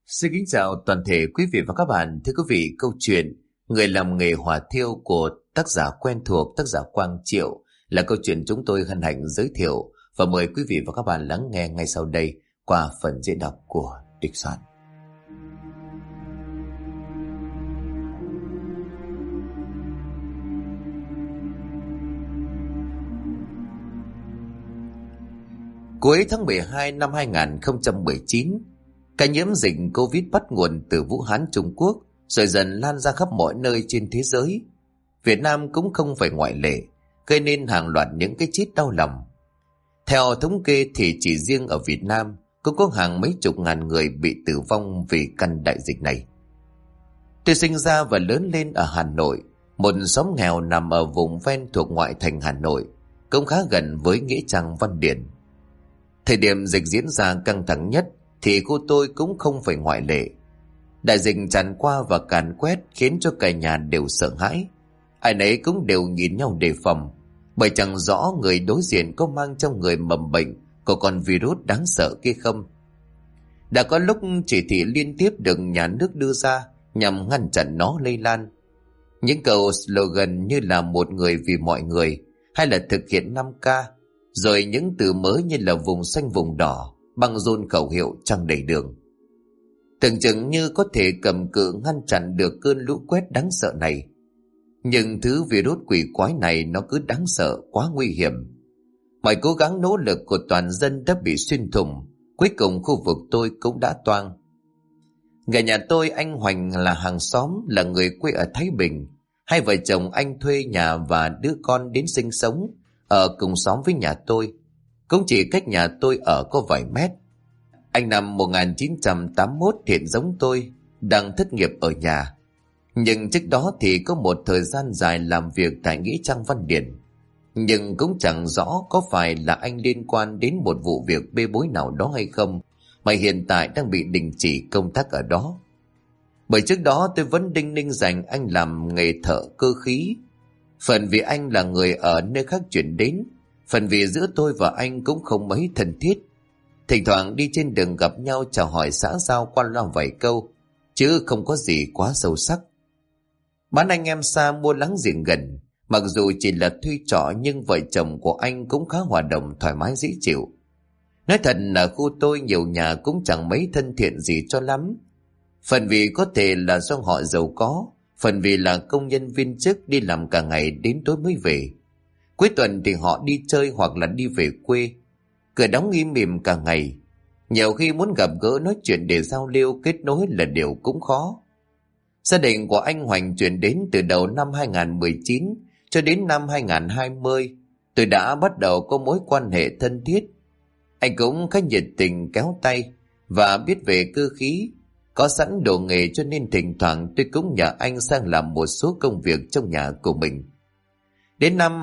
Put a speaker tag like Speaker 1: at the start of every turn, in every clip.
Speaker 1: Xin kính chào toàn thể quý vị và các bạn. Thưa quý vị, câu chuyện Người làm nghề hỏa thiêu của tác giả quen thuộc, tác giả Quang Triệu là câu chuyện chúng tôi hân hạnh giới thiệu và mời quý vị và các bạn lắng nghe ngay sau đây qua phần diễn đọc của Địch Soạn. Cuối tháng 12 năm 2019, ca nhiễm dịch Covid bắt nguồn từ Vũ Hán, Trung Quốc, rồi dần lan ra khắp mọi nơi trên thế giới. Việt Nam cũng không phải ngoại lệ, gây nên hàng loạt những cái chết đau lòng. Theo thống kê thì chỉ riêng ở Việt Nam cũng có hàng mấy chục ngàn người bị tử vong vì căn đại dịch này. Tôi sinh ra và lớn lên ở Hà Nội, một xóm nghèo nằm ở vùng ven thuộc ngoại thành Hà Nội, cũng khá gần với nghĩa trang Văn Điển. Thời điểm dịch diễn ra căng thẳng nhất thì khu tôi cũng không phải ngoại lệ. Đại dịch tràn qua và càn quét khiến cho cả nhà đều sợ hãi. Ai nấy cũng đều nhìn nhau đề phòng, bởi chẳng rõ người đối diện có mang trong người mầm bệnh của con virus đáng sợ kia không. Đã có lúc chỉ thị liên tiếp được nhà nước đưa ra nhằm ngăn chặn nó lây lan. Những câu slogan như là một người vì mọi người hay là thực hiện 5K, rồi những từ mới như là vùng xanh vùng đỏ, băng rôn khẩu hiệu trăng đầy đường. Tưởng chừng như có thể cầm cự ngăn chặn được cơn lũ quét đáng sợ này. Nhưng thứ virus quỷ quái này nó cứ đáng sợ, quá nguy hiểm. Mọi cố gắng nỗ lực của toàn dân đã bị xuyên thủng. Cuối cùng khu vực tôi cũng đã toang. Người nhà tôi, anh Hoành là hàng xóm, là người quê ở Thái Bình. Hai vợ chồng anh thuê nhà và đứa con đến sinh sống ở cùng xóm với nhà tôi, cũng chỉ cách nhà tôi ở có vài mét. Anh năm 1981 hiện giống tôi, đang thất nghiệp ở nhà. Nhưng trước đó thì có một thời gian dài làm việc tại nghĩa trang Văn Điển. Nhưng cũng chẳng rõ có phải là anh liên quan đến một vụ việc bê bối nào đó hay không, mà hiện tại đang bị đình chỉ công tác ở đó. Bởi trước đó tôi vẫn đinh ninh dành anh làm nghề thợ cơ khí. Phần vì anh là người ở nơi khác chuyển đến, phần vì giữa tôi và anh cũng không mấy thân thiết. Thỉnh thoảng đi trên đường gặp nhau chào hỏi xã giao qua loa vài câu, chứ không có gì quá sâu sắc. Bán anh em xa mua láng giềng gần, mặc dù chỉ là thuê trọ nhưng vợ chồng của anh cũng khá hòa đồng, thoải mái dễ chịu. Nói thật là khu tôi nhiều nhà cũng chẳng mấy thân thiện gì cho lắm. Phần vì có thể là do họ giàu có, phần vì là công nhân viên chức đi làm cả ngày đến tối mới về. Cuối tuần thì họ đi chơi hoặc là đi về quê. Cửa đóng im mỉm cả ngày. Nhiều khi muốn gặp gỡ nói chuyện để giao lưu kết nối là điều cũng khó. Gia đình của anh Hoành chuyển đến từ đầu năm 2019 cho đến năm 2020. Tôi đã bắt đầu có mối quan hệ thân thiết. Anh cũng khá nhiệt tình kéo tay và biết về cơ khí. Có sẵn đồ nghề cho nên thỉnh thoảng tôi cũng nhờ anh sang làm một số công việc trong nhà của mình. Đến năm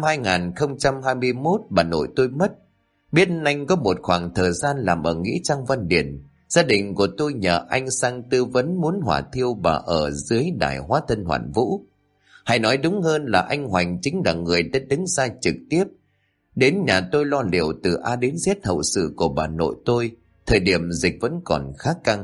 Speaker 1: 2021 bà nội tôi mất. Biết anh có một khoảng thời gian làm ở nghĩa trang Văn Điển, gia đình của tôi nhờ anh sang tư vấn muốn hỏa thiêu bà ở dưới đài hóa thân Hoàn Vũ. Hay nói đúng hơn là anh Hoành chính là người đã đứng ra trực tiếp đến nhà tôi lo liệu từ A đến Z hậu sự của bà nội tôi, thời điểm dịch vẫn còn khá căng.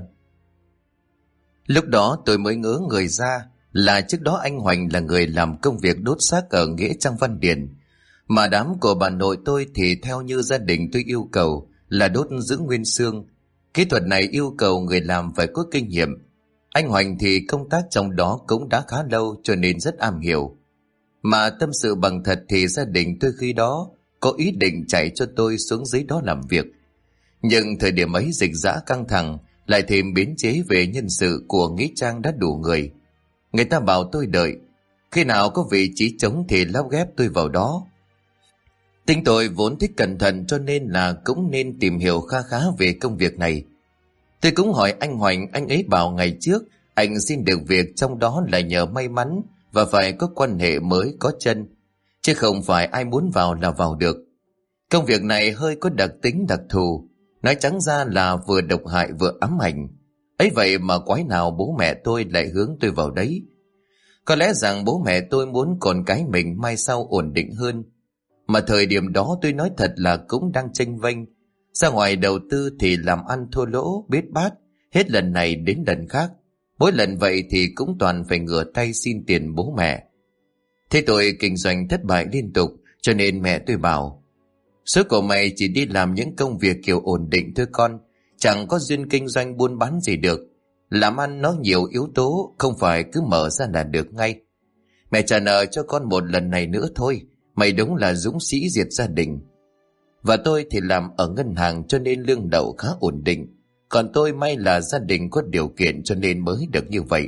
Speaker 1: Lúc đó tôi mới ngớ người ra là trước đó anh Hoành là người làm công việc đốt xác ở nghĩa trang Văn Điển, mà đám của bà nội tôi thì theo như gia đình tôi yêu cầu là đốt giữ nguyên xương. Kỹ thuật này yêu cầu người làm phải có kinh nghiệm. Anh Hoành thì công tác trong đó cũng đã khá lâu cho nên rất am hiểu. Mà tâm sự bằng thật thì gia đình tôi khi đó có ý định chạy cho tôi xuống dưới đó làm việc. Nhưng thời điểm ấy dịch dã căng thẳng, lại thêm biến chế về nhân sự của nghĩa trang đã đủ người. Người ta bảo tôi đợi, khi nào có vị trí trống thì lắp ghép tôi vào đó. Tính tôi vốn thích cẩn thận cho nên là cũng nên tìm hiểu kha khá về công việc này. Tôi cũng hỏi anh Hoành, anh ấy bảo ngày trước anh xin được việc trong đó là nhờ may mắn và phải có quan hệ mới có chân, chứ không phải ai muốn vào là vào được. Công việc này hơi có đặc tính đặc thù, nói trắng ra là vừa độc hại vừa ám ảnh. Ấy vậy mà quái nào bố mẹ tôi lại hướng tôi vào đấy. Có lẽ rằng bố mẹ tôi muốn con cái mình mai sau ổn định hơn. Mà thời điểm đó tôi nói thật là cũng đang chênh vênh. Ra ngoài đầu tư thì làm ăn thua lỗ biết bát, hết lần này đến lần khác. Mỗi lần vậy thì cũng toàn phải ngửa tay xin tiền bố mẹ. Thế tôi kinh doanh thất bại liên tục, cho nên mẹ tôi bảo: "Số của mày chỉ đi làm những công việc kiểu ổn định thôi con, chẳng có duyên kinh doanh buôn bán gì được. Làm ăn nó nhiều yếu tố, không phải cứ mở ra là được ngay. Mẹ trả nợ cho con một lần này nữa thôi, mày đúng là dũng sĩ diệt gia đình." Và tôi thì làm ở ngân hàng cho nên lương đậu khá ổn định. Còn tôi may là gia đình có điều kiện cho nên mới được như vậy.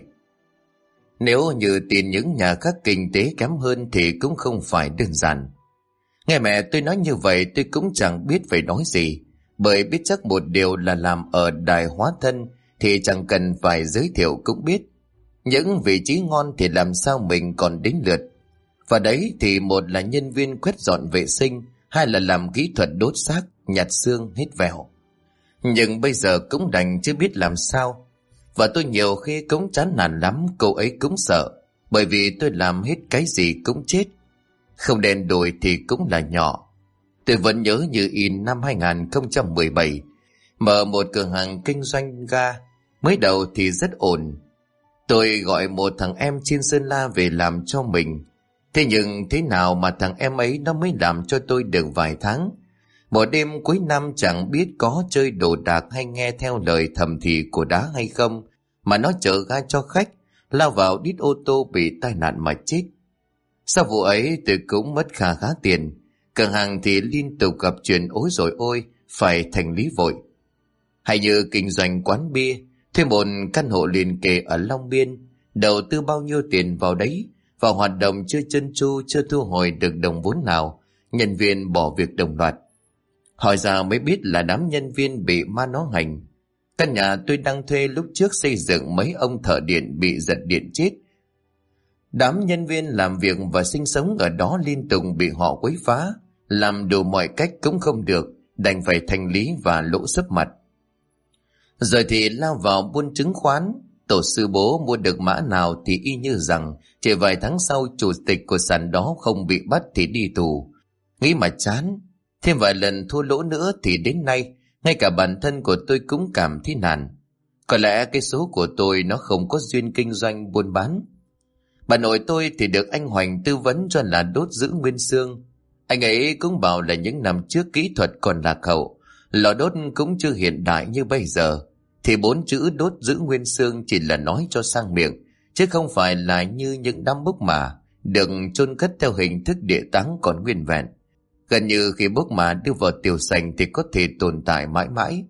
Speaker 1: Nếu như tìm những nhà khác kinh tế kém hơn thì cũng không phải đơn giản. Nghe mẹ tôi nói như vậy tôi cũng chẳng biết phải nói gì, bởi biết chắc một điều là làm ở đài hóa thân thì chẳng cần phải giới thiệu cũng biết. Những vị trí ngon thì làm sao mình còn đến lượt. Và đấy thì một là nhân viên quét dọn vệ sinh, hai là làm kỹ thuật đốt xác, nhặt xương, hít vẹo. Nhưng bây giờ cũng đành chưa biết làm sao. Và tôi nhiều khi cũng chán nản lắm, cô ấy cũng sợ, bởi vì tôi làm hết cái gì cũng chết. Không đen đủi thì cũng là nhỏ. Tôi vẫn nhớ như in năm 2017, mở một cửa hàng kinh doanh ga. Mới đầu thì rất ổn. Tôi gọi một thằng em trên Sơn La về làm cho mình. Thế nhưng thế nào mà thằng em ấy nó mới làm cho tôi được vài tháng. Một đêm cuối năm chẳng biết có chơi đồ đạc hay nghe theo lời thầm thì của Đá hay không, mà nó chở ga cho khách, lao vào đít ô tô bị tai nạn mà chết. Sau vụ ấy tôi cũng mất khá tiền. Cửa hàng thì liên tục gặp chuyện ối rồi ôi, phải thành lý vội. Hay như kinh doanh quán bia, thuê một căn hộ liền kề ở Long Biên, đầu tư bao nhiêu tiền vào đấy, và hoạt động chưa chân chu, chưa thu hồi được đồng vốn nào, nhân viên bỏ việc đồng loạt. Hỏi ra mới biết là đám nhân viên bị ma nó hành. Căn nhà tôi đang thuê lúc trước xây dựng, mấy ông thợ điện bị giật điện chết. Đám nhân viên làm việc và sinh sống ở đó liên tục bị họ quấy phá, làm đủ mọi cách cũng không được, đành phải thành lý và lỗ sấp mặt. Rồi thì lao vào buôn chứng khoán. Tổ sư bố mua được mã nào thì y như rằng chỉ vài tháng sau chủ tịch của sàn đó không bị bắt thì đi tù. Nghĩ mà chán. Thêm vài lần thua lỗ nữa thì đến nay ngay cả bản thân của tôi cũng cảm thấy nản. Có lẽ cái số của tôi nó không có duyên kinh doanh buôn bán. Bà nội tôi thì được anh Hoành tư vấn cho là đốt giữ nguyên xương. Anh ấy cũng bảo là những năm trước kỹ thuật còn lạc hậu, lò đốt cũng chưa hiện đại như bây giờ, thì 4 chữ đốt giữ nguyên xương chỉ là nói cho sang miệng, chứ không phải là như những đám bốc mả được chôn cất theo hình thức địa táng còn nguyên vẹn. Gần như khi bốc mả đưa vào tiểu sành thì có thể tồn tại mãi mãi.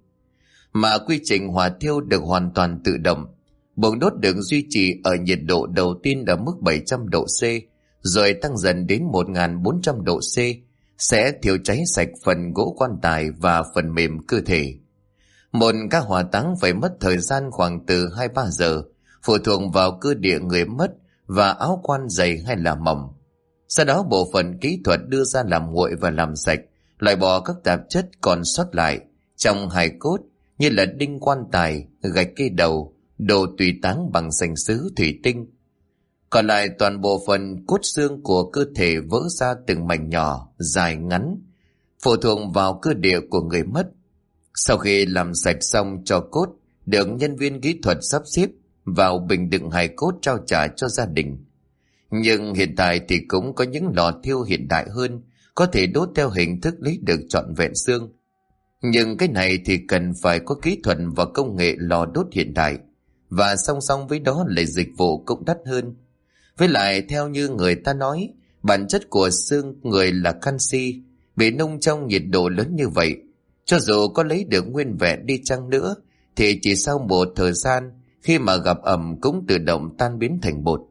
Speaker 1: Mà quy trình hỏa thiêu được hoàn toàn tự động. Buồng đốt được duy trì ở nhiệt độ đầu tiên ở mức 700 độ C, rồi tăng dần đến 1400 độ C, sẽ thiêu cháy sạch phần gỗ quan tài và phần mềm cơ thể. Một ca hỏa táng phải mất thời gian khoảng từ 2-3 giờ, phụ thuộc vào cơ địa người mất và áo quan dày hay là mỏng. Sau đó bộ phận kỹ thuật đưa ra làm nguội và làm sạch, loại bỏ các tạp chất còn sót lại trong hài cốt như là đinh quan tài, gạch cây đầu, đồ tùy táng bằng sành sứ thủy tinh. Còn lại toàn bộ phần cốt xương của cơ thể vỡ ra từng mảnh nhỏ, dài ngắn, phụ thuộc vào cơ địa của người mất. Sau khi làm sạch xong cho cốt, được nhân viên kỹ thuật sắp xếp vào bình đựng hài cốt trao trả cho gia đình. Nhưng hiện tại thì cũng có những lò thiêu hiện đại hơn, có thể đốt theo hình thức lấy được trọn vẹn xương. Nhưng cái này thì cần phải có kỹ thuật và công nghệ lò đốt hiện đại, và song song với đó là dịch vụ cũng đắt hơn. Với lại theo như người ta nói, bản chất của xương người là canxi, bị nung trong nhiệt độ lớn như vậy, cho dù có lấy được nguyên vẹn đi chăng nữa thì chỉ sau một thời gian khi mà gặp ẩm cũng tự động tan biến thành bột.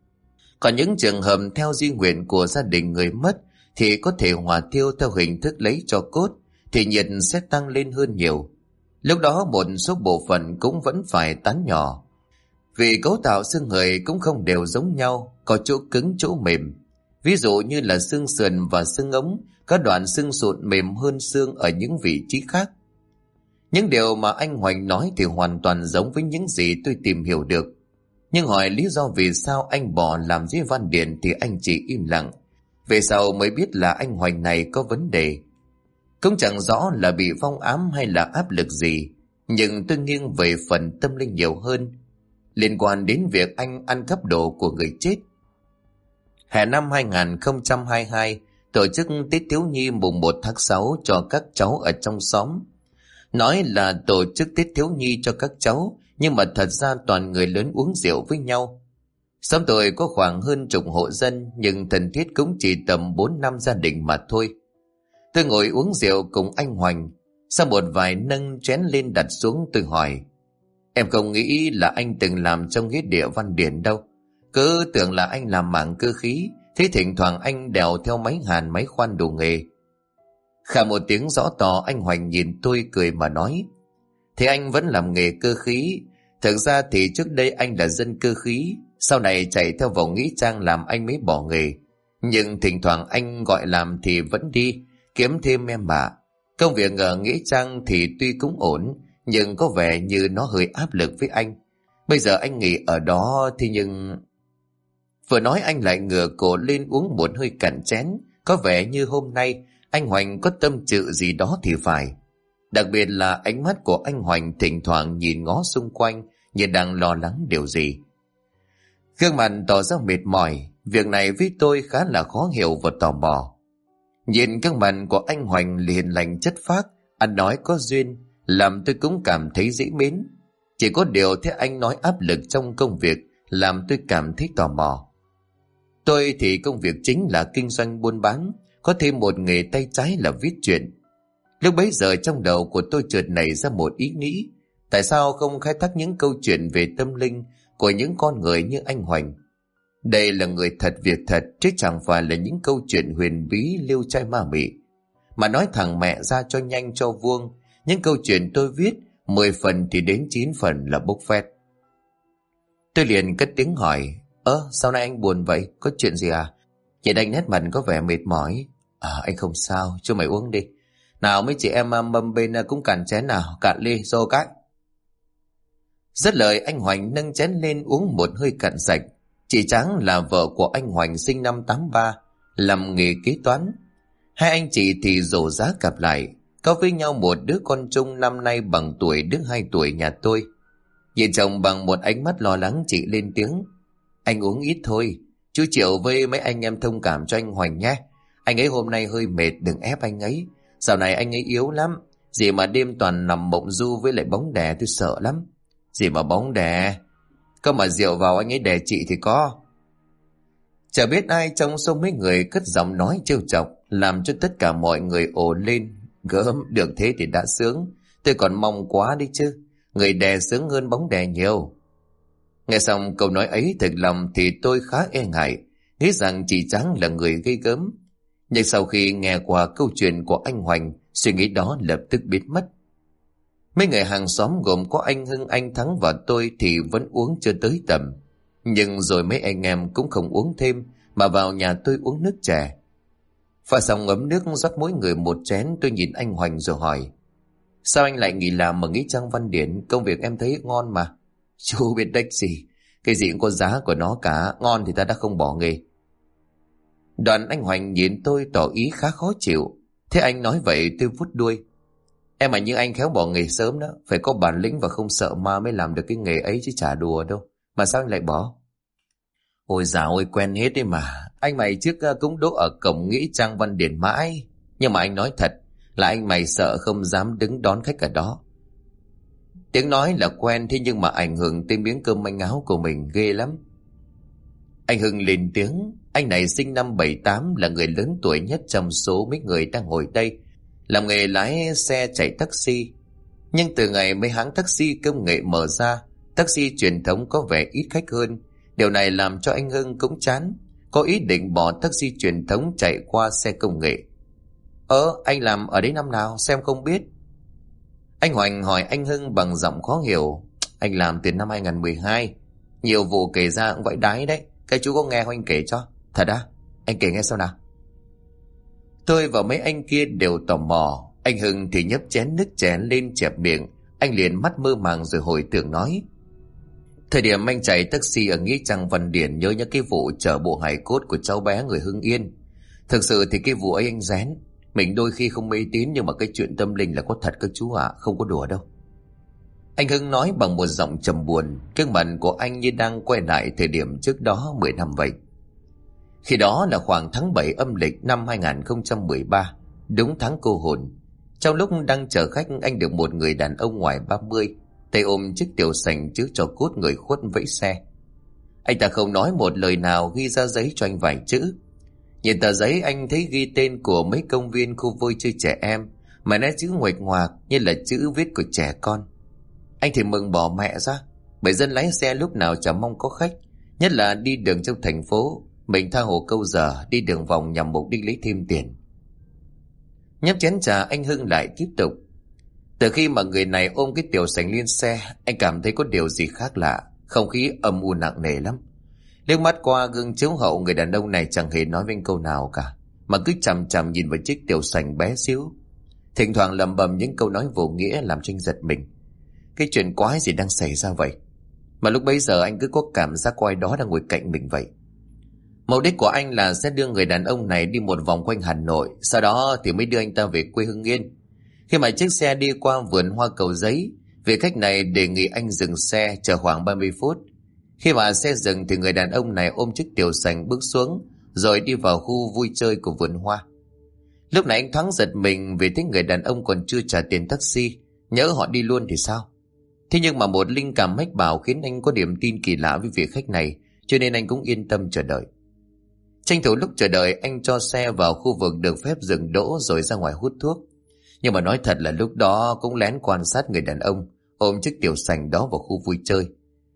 Speaker 1: Còn những trường hợp theo di nguyện của gia đình người mất thì có thể hỏa thiêu theo hình thức lấy tro cốt, thì nhiệt sẽ tăng lên hơn nhiều. Lúc đó một số bộ phận cũng vẫn phải tán nhỏ, vì cấu tạo xương người cũng không đều giống nhau, có chỗ cứng chỗ mềm. Ví dụ như là xương sườn và xương ống, có đoạn xương sụn mềm hơn xương ở những vị trí khác. Những điều mà anh Hoành nói thì hoàn toàn giống với những gì tôi tìm hiểu được. Nhưng hỏi lý do vì sao anh bỏ làm dưới văn điển thì anh chỉ im lặng. Về sau mới biết là anh Hoành này có vấn đề. Cũng chẳng rõ là bị vong ám hay là áp lực gì. nhưng tôi nghiêng về phần tâm linh nhiều hơn, liên quan đến việc anh ăn cắp đồ của người chết. Hè năm 2022, tổ chức Tết Thiếu Nhi mùng 1 tháng 6 cho các cháu ở trong xóm. Nói là tổ chức Tết Thiếu Nhi cho các cháu, nhưng mà thật ra toàn người lớn uống rượu với nhau. Xóm tôi có khoảng hơn chục hộ dân, nhưng thân thiết cũng chỉ tầm 4-5 gia đình mà thôi. Tôi ngồi uống rượu cùng anh Hoành. Sau một vài nâng chén lên đặt xuống, tôi hỏi: em không nghĩ là anh từng làm trong nghĩa địa Văn Điển đâu. Cứ tưởng là anh làm mảng cơ khí, thế thỉnh thoảng anh đèo theo máy hàn máy khoan đồ nghề. Khả một tiếng rõ to, anh Hoành nhìn tôi cười mà nói: thế anh vẫn làm nghề cơ khí. Thực ra thì trước đây anh là dân cơ khí, sau này chạy theo vào nghĩa trang làm anh mới bỏ nghề. Nhưng thỉnh thoảng anh gọi làm thì vẫn đi, kiếm thêm em ạ. Công việc ở nghĩa trang thì tuy cũng ổn, nhưng có vẻ như nó hơi áp lực với anh. Bây giờ anh nghỉ ở đó thì nhưng... Vừa nói anh lại ngửa cổ lên uống một hơi cạn chén. Có vẻ như hôm nay anh Hoành có tâm sự gì đó thì phải. Đặc biệt là ánh mắt của anh Hoành thỉnh thoảng nhìn ngó xung quanh như đang lo lắng điều gì. Gương mặt tỏ ra mệt mỏi. Việc này với tôi khá là khó hiểu và tò mò. Nhìn gương mặt của anh Hoành hiền lành chất phác, ăn nói có duyên, làm tôi cũng cảm thấy dễ mến. Chỉ có điều thế anh nói áp lực trong công việc làm tôi cảm thấy tò mò. Tôi thì công việc chính là kinh doanh buôn bán, có thêm một nghề tay trái là viết truyện. Lúc bấy giờ trong đầu của tôi chợt nảy ra một ý nghĩ: tại sao không khai thác những câu chuyện về tâm linh của những con người như anh Hoành? Đây là người thật việc thật, chứ chẳng phải là những câu chuyện huyền bí liêu trai ma mị. Mà nói thẳng mẹ ra cho nhanh cho vuông, những câu chuyện tôi viết 10 phần thì đến 9 phần là bốc phét. Tôi liền cất tiếng hỏi: sao nay anh buồn vậy? Có chuyện gì à? Nhìn anh nét mặt có vẻ mệt mỏi. Anh không sao, cho mày uống đi. Nào mấy chị em mâm bên cũng cạn chén nào, cạn ly, xô cái. Dứt lời anh Hoành nâng chén lên uống một hơi cạn sạch. Chị Tráng là vợ của anh Hoành, sinh năm 83, làm nghề kế toán. Hai anh chị thì rổ giá cặp lại, có với nhau một đứa con chung năm nay bằng tuổi đứa 2 tuổi nhà tôi. Nhìn chồng bằng một ánh mắt lo lắng, chị lên tiếng: anh uống ít thôi, chú Triệu với mấy anh em thông cảm cho anh Hoành nhé. Anh ấy hôm nay hơi mệt, đừng ép anh ấy. Dạo này anh ấy yếu lắm, gì mà đêm toàn nằm mộng du với lại bóng đè, tôi sợ lắm. Gì mà bóng đè, có mà rượu vào anh ấy đè chị thì có. Chả biết ai trong số mấy người cất giọng nói trêu chọc, làm cho tất cả mọi người ồ lên. Gớm, được thế thì đã sướng, tôi còn mong quá đi chứ. Người đè sướng hơn bóng đè nhiều. Nghe xong câu nói ấy, thực lòng thì tôi khá e ngại, nghĩ rằng chị Tráng là người gây gớm. Nhưng sau khi nghe qua câu chuyện của anh Hoành, suy nghĩ đó lập tức biến mất. Mấy người hàng xóm gồm có anh Hưng, anh Thắng và tôi thì vẫn uống chưa tới tầm. Nhưng rồi mấy anh em cũng không uống thêm, mà vào nhà tôi uống nước chè. Pha xong ấm nước rót mỗi người một chén, tôi nhìn anh Hoành rồi hỏi: sao anh lại nghỉ làm mà nghĩ trang Văn Điển? Công việc em thấy ngon mà. Chú biết đếch gì, cái gì cũng có giá của nó cả, ngon thì ta đã không bỏ nghề. Đoạn anh Hoành nhìn tôi tỏ ý khá khó chịu. Thế anh nói vậy tôi vuốt đuôi: em mà như anh khéo bỏ nghề sớm đó, phải có bản lĩnh và không sợ ma mới làm được cái nghề ấy chứ chả đùa đâu. Mà sao anh lại bỏ? Ôi dào ôi, quen hết đấy mà. Anh mày trước cũng đỗ ở cổng nghĩa trang Văn Điển mãi. Nhưng mà anh nói thật là anh mày sợ không dám đứng đón khách ở đó. Tiếng nói là quen, thế nhưng mà ảnh hưởng tới miếng cơm manh áo của mình ghê lắm. Anh Hưng lên tiếng. Anh này sinh năm 78, là người lớn tuổi nhất trong số mấy người đang ngồi đây, làm nghề lái xe chạy taxi. Nhưng từ ngày mấy hãng taxi công nghệ mở ra, taxi truyền thống có vẻ ít khách hơn. Điều này làm cho anh Hưng cũng chán, có ý định bỏ taxi truyền thống chạy qua xe công nghệ. Anh làm ở đấy năm nào xem không biết? Anh Hoành hỏi anh Hưng bằng giọng khó hiểu. Anh làm từ năm 2012. Nhiều vụ kể ra cũng vậy đái đấy. Cái chú có nghe không anh kể cho? Thật á? Anh kể nghe sao nào? Tôi và mấy anh kia đều tò mò. Anh Hưng thì nhấp chén nước chè lên chẹp miệng. Anh liền mắt mơ màng rồi hồi tưởng nói: thời điểm anh chạy taxi ở nghĩa trang Văn Điển, nhớ những cái vụ chở bộ hài cốt của cháu bé người Hưng Yên. Thực sự thì cái vụ ấy anh rén. Mình đôi khi không mê tín, nhưng mà cái chuyện tâm linh là có thật các chú ạ, không có đùa đâu. Anh Hưng nói bằng một giọng trầm buồn, gương mặt của anh như đang quay lại thời điểm trước đó 10 năm vậy. Khi đó là khoảng tháng 7 âm lịch năm 2013, đúng tháng cô hồn. Trong lúc đang chờ khách, anh được một người đàn ông ngoài 30, tay ôm chiếc tiểu sành chứa cho cốt người khuất vẫy xe. Anh ta không nói một lời nào, ghi ra giấy cho anh vài chữ. Nhìn tờ giấy, anh thấy ghi tên của mấy công viên khu vui chơi trẻ em, mà nét chữ nguệch ngoạc như là chữ viết của trẻ con. Anh thì mừng bỏ mẹ ra, bởi dân lái xe lúc nào chẳng mong có khách, nhất là đi đường trong thành phố. Mình tha hồ câu giờ, đi đường vòng nhằm mục đích lấy thêm tiền. Nhấp chén trà, anh Hưng lại tiếp tục. Từ khi mà người này ôm cái tiểu sành lên xe, anh cảm thấy có điều gì khác lạ. Không khí âm u nặng nề lắm. Liếc mắt qua gương chiếu hậu, người đàn ông này chẳng hề nói với câu nào cả, mà cứ chằm chằm nhìn vào chiếc tiểu sành bé xíu, thỉnh thoảng lẩm bẩm những câu nói vô nghĩa làm cho anh giật mình. Cái chuyện quái gì đang xảy ra vậy? Mà lúc bấy giờ anh cứ có cảm giác có ai đó đang ngồi cạnh mình vậy. Mục đích của anh là sẽ đưa người đàn ông này đi một vòng quanh Hà Nội, sau đó thì mới đưa anh ta về quê Hưng Yên. Khi mà chiếc xe đi qua vườn hoa Cầu Giấy, vị khách này đề nghị anh dừng xe chờ khoảng 30 phút. Khi mà xe dừng thì người đàn ông này ôm chiếc tiểu sành bước xuống, rồi đi vào khu vui chơi của vườn hoa. Lúc này anh thoáng giật mình vì thấy người đàn ông còn chưa trả tiền taxi, nhỡ họ đi luôn thì sao? Thế nhưng mà một linh cảm mách bảo khiến anh có niềm tin kỳ lạ với vị khách này, cho nên anh cũng yên tâm chờ đợi. Tranh thủ lúc chờ đợi, anh cho xe vào khu vực được phép dừng đỗ rồi ra ngoài hút thuốc. Nhưng mà nói thật là lúc đó cũng lén quan sát người đàn ông ôm chiếc tiểu sành đó vào khu vui chơi,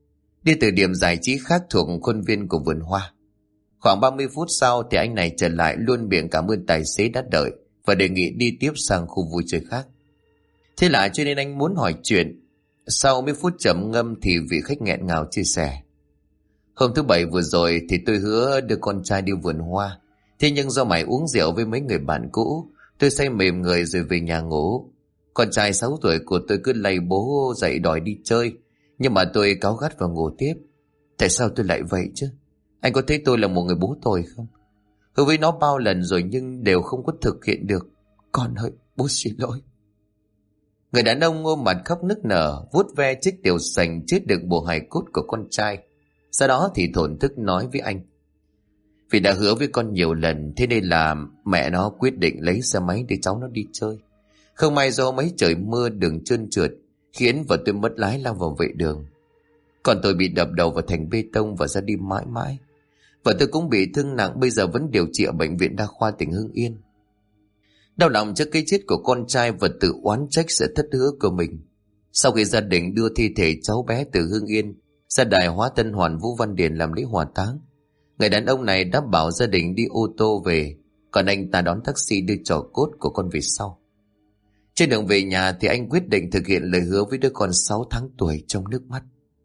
Speaker 1: đi từ điểm giải trí khác thuộc khuôn viên của vườn hoa. Khoảng 30 phút sau thì anh này trở lại, luôn miệng cảm ơn tài xế đã đợi và đề nghị đi tiếp sang khu vui chơi khác. Thế lạ cho nên anh muốn hỏi chuyện. Sau mấy phút trầm ngâm thì vị khách nghẹn ngào chia sẻ. Hôm thứ Bảy vừa rồi thì tôi hứa đưa con trai đi vườn hoa. Thế nhưng do mày uống rượu với mấy người bạn cũ, tôi say mềm người rồi về nhà ngủ. Con trai 6 tuổi của tôi cứ lay bố dậy đòi đi chơi, nhưng mà tôi cáu gắt và ngủ tiếp. Tại sao tôi lại vậy chứ? Anh có thấy tôi là một người bố tồi không? Hứa với nó bao lần rồi nhưng đều không có thực hiện được. Con ơi, bố xin lỗi. Người đàn ông ôm mặt khóc nức nở, vuốt ve chiếc tiểu sành chết đựng bộ hài cốt của con trai. Sau đó thì thổn thức nói với anh. Vì đã hứa với con nhiều lần, thế nên là mẹ nó quyết định lấy xe máy để cháu nó đi chơi. Không may do mấy trời mưa đường trơn trượt, khiến vợ tôi mất lái lao vào vệ đường. Còn tôi bị đập đầu vào thành bê tông và ra đi mãi mãi. Vợ tôi cũng bị thương nặng, bây giờ vẫn điều trị ở bệnh viện đa khoa tỉnh Hưng Yên. Đau lòng trước cái chết của con trai và tự oán trách sự thất hứa của mình. Sau khi gia đình đưa thi thể cháu bé từ Hưng Yên ra đài Hóa Tân Hoàn Vũ Văn Điền làm lễ hỏa táng, người đàn ông này đã bảo gia đình đi ô tô về, còn anh ta đón taxi đưa trò cốt của con về sau. Trên đường về nhà thì anh quyết định thực hiện lời hứa với đứa con 6 tháng tuổi trong nước mắt.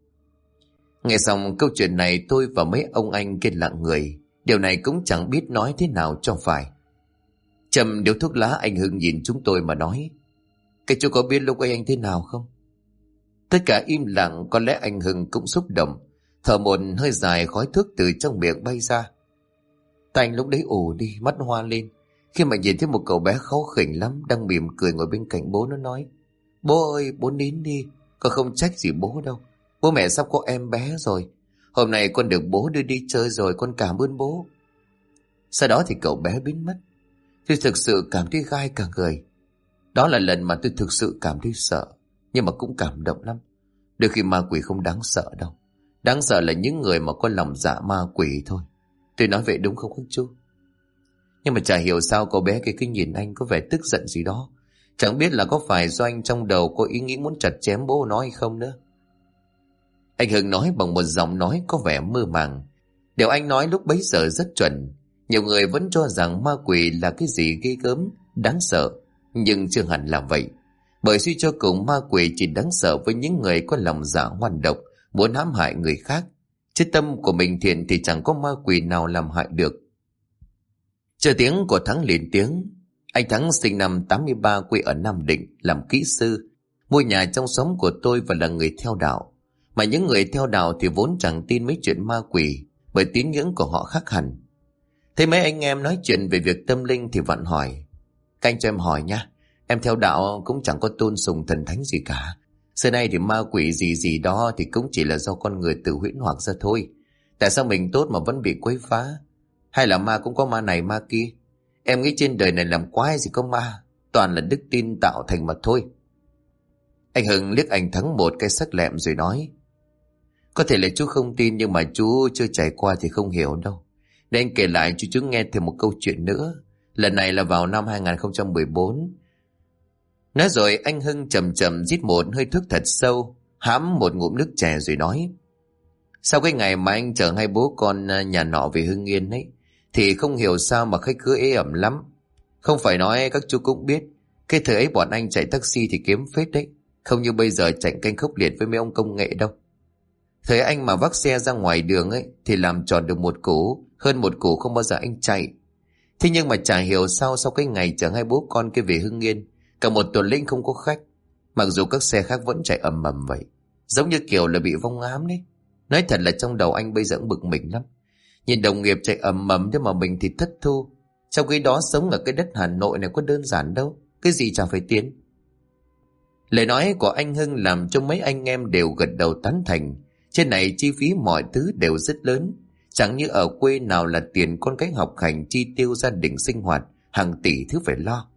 Speaker 1: Nghe xong câu chuyện này, tôi và mấy ông anh kia lặng người. Điều này cũng chẳng biết nói thế nào cho phải. Châm điếu thuốc lá, anh Hưng nhìn chúng tôi mà nói. Cái chú có biết lúc ấy anh thế nào không? Tất cả im lặng, có lẽ anh Hưng cũng xúc động, thở một hơi dài, khói thuốc từ trong miệng bay ra. Tay anh lúc đấy ù đi, mắt hoa lên, khi mà nhìn thấy một cậu bé kháu khỉnh lắm đang mỉm cười ngồi bên cạnh bố. Nó nói: Bố ơi, bố nín đi, con không trách gì bố đâu. Bố mẹ sắp có em bé rồi. Hôm nay con được bố đưa đi chơi rồi, con cảm ơn bố. Sau đó thì cậu bé biến mất. Tôi thực sự cảm thấy gai cả người. Đó là lần mà tôi thực sự cảm thấy sợ, nhưng mà cũng cảm động lắm. Đôi khi ma quỷ không đáng sợ đâu. Đáng sợ là những người mà có lòng dạ ma quỷ thôi. Tôi nói vậy đúng không các chú? Nhưng mà chả hiểu sao cậu bé kia cứ nhìn anh có vẻ tức giận gì đó. Chẳng biết là có phải do anh trong đầu có ý nghĩ muốn chặt chém bố nó hay không nữa. Anh Hưng nói bằng một giọng nói có vẻ mơ màng. Điều anh nói lúc bấy giờ rất chuẩn. Nhiều người vẫn cho rằng ma quỷ là cái gì ghê gớm, đáng sợ, nhưng chưa hẳn là vậy. Bởi suy cho cùng, ma quỷ chỉ đáng sợ với những người có lòng dạ ngoan độc, muốn hãm hại người khác. Chứ tâm của mình thiện thì chẳng có ma quỷ nào làm hại được. Chờ tiếng của Thắng lên tiếng. Anh Thắng sinh năm 83, quê ở Nam Định, làm kỹ sư, mua nhà trong xóm của tôi và là người theo đạo. Mà những người theo đạo thì vốn chẳng tin mấy chuyện ma quỷ, bởi tín ngưỡng của họ khác hẳn. Thấy mấy anh em nói chuyện về việc tâm linh thì vặn hỏi: Các anh cho em hỏi nha, em theo đạo cũng chẳng có tôn sùng thần thánh gì cả, Xưa nay thì ma quỷ gì gì đó thì cũng chỉ là do con người tự huyễn hoặc ra thôi. Tại sao mình tốt mà vẫn bị quấy phá? Hay là ma cũng có ma này ma kia? Em nghĩ trên đời này làm quái gì có ma, toàn là đức tin tạo thành mà thôi. Anh Hưng liếc anh Thắng một cái sắc lẹm rồi nói: Có thể là chú không tin, nhưng mà chú chưa trải qua thì không hiểu đâu. Để anh kể lại cho chú nghe thêm một câu chuyện nữa. Lần này là vào năm 2014. Nói rồi anh Hưng chậm chậm rít một hơi thuốc thật sâu, hãm một ngụm nước chè rồi nói: Sau cái ngày mà anh chở hai bố con nhà nọ về Hưng Yên ấy, thì không hiểu sao mà khách cứ ế ẩm lắm. Không phải nói các chú cũng biết, cái thời ấy bọn anh chạy taxi thì kiếm phết đấy, không như bây giờ chạy canh khốc liệt với mấy ông công nghệ đâu. Thời anh mà vác xe ra ngoài đường ấy thì làm tròn được một củ, hơn một củ không bao giờ anh chạy. Thế nhưng mà chả hiểu sao sau cái ngày chở hai bố con kia về Hưng Yên, cả một tuần lễ không có khách, mặc dù các xe khác vẫn chạy ầm ầm vậy, giống như kiểu là bị vong ám đấy. Nói thật là trong đầu anh bây giờ cũng bực mình lắm. Nhìn đồng nghiệp chạy ầm ầm thế mà mình thì thất thu. Trong khi đó sống ở cái đất Hà Nội này có đơn giản đâu, cái gì chả phải tiến. Lời nói của anh Hưng làm cho mấy anh em đều gật đầu tán thành. Trên này chi phí mọi thứ đều rất lớn, chẳng như ở quê nào là tiền con cái học hành, chi tiêu gia đình sinh hoạt, hàng tỷ thứ phải lo.